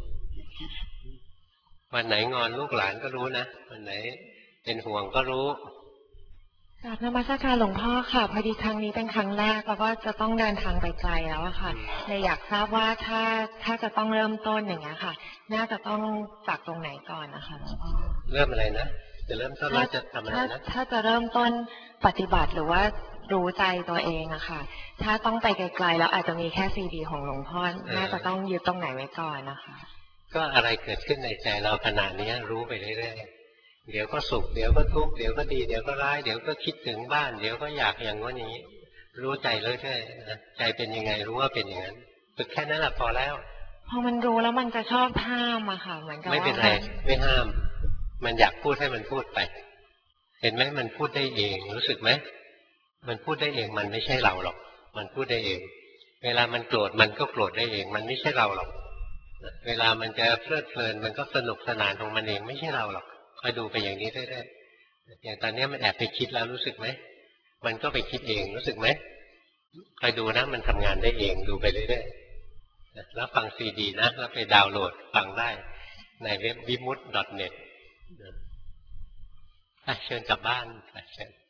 วันไหนงอนลูกหลานก็รู้นะวันไหนเป็นห่วงก็รู้กราบนมัสการหลวงพ่อค่ะพอดีครั้งนี้เป็นครั้งแรกแล้วก็จะต้องเดินทางไปไกลแล้วอะค่ะเลยอยากทราบว่าถ้าถ้าจะต้องเริ่มต้นอย่างเงี้ยค่ะน่าจะต้องจากตรงไหนก่อนนะคะหลวงพ่อเริ่มอะไรนะจะเริ่มต้นแล้วจะทำอะไรนะถ้าจะเริ่มต้นปฏิบัติหรือว่ารู้ใจตัวเองอะค่ะถ้าต้องไปไกลๆแล้วอาจจะมีแค่ซีดีของหลวงพ่อน่าจะต้องยึดตรงไหนไว้ก่อนนะคะก็อะไรเกิดขึ้นในใจเราขณะนี้รู้ไปเรื่อยๆเดี๋ยวก็สุขเดี๋ยวก็ทุกข์เดี๋ยวก็ดีเดี๋ยวก็ร้ายเดี๋ยวก็คิดถึงบ้านเดี๋ยวก็อยากอย่างว่านี้รู้ใจเรื่อยๆนะใจเป็นยังไงรู้ว่าเป็นอย่างนั้นฝึกแค่นั้นแหละพอแล้วพอมันรู้แล้วมันจะชอบห้ามอะค่ะเหมือนกับไม่เป็นไรไม่ห้ามมันอยากพูดให้มันพูดไปเห็นไหมมันพูดได้เองรู้สึกไหมมันพูดได้เองมันไม่ใช่เราหรอกมันพูดได้เองเวลามันโกรธมันก็โกรธได้เองมันไม่ใช่เราหรอกเวลามันจะเพลิดเพลินมันก็สนุกสนานของมันเองไม่ใช่เราหรอกคอยดูไปอย่างนี้เรื่อยๆอย่างตอนนี้มันแอบไปคิดแล้วรู้สึกไหมมันก็ไปคิดเองรู้สึกไหมคอยดูนะมันทำงานได้เองดูไปเรื่อยๆแล้วฟังซีดีนะแล้วไปดาวน์โหลดฟังได้ในเว็บ วิมุตติ ดอท เน็ต เชิญกลับบ้านเชิญ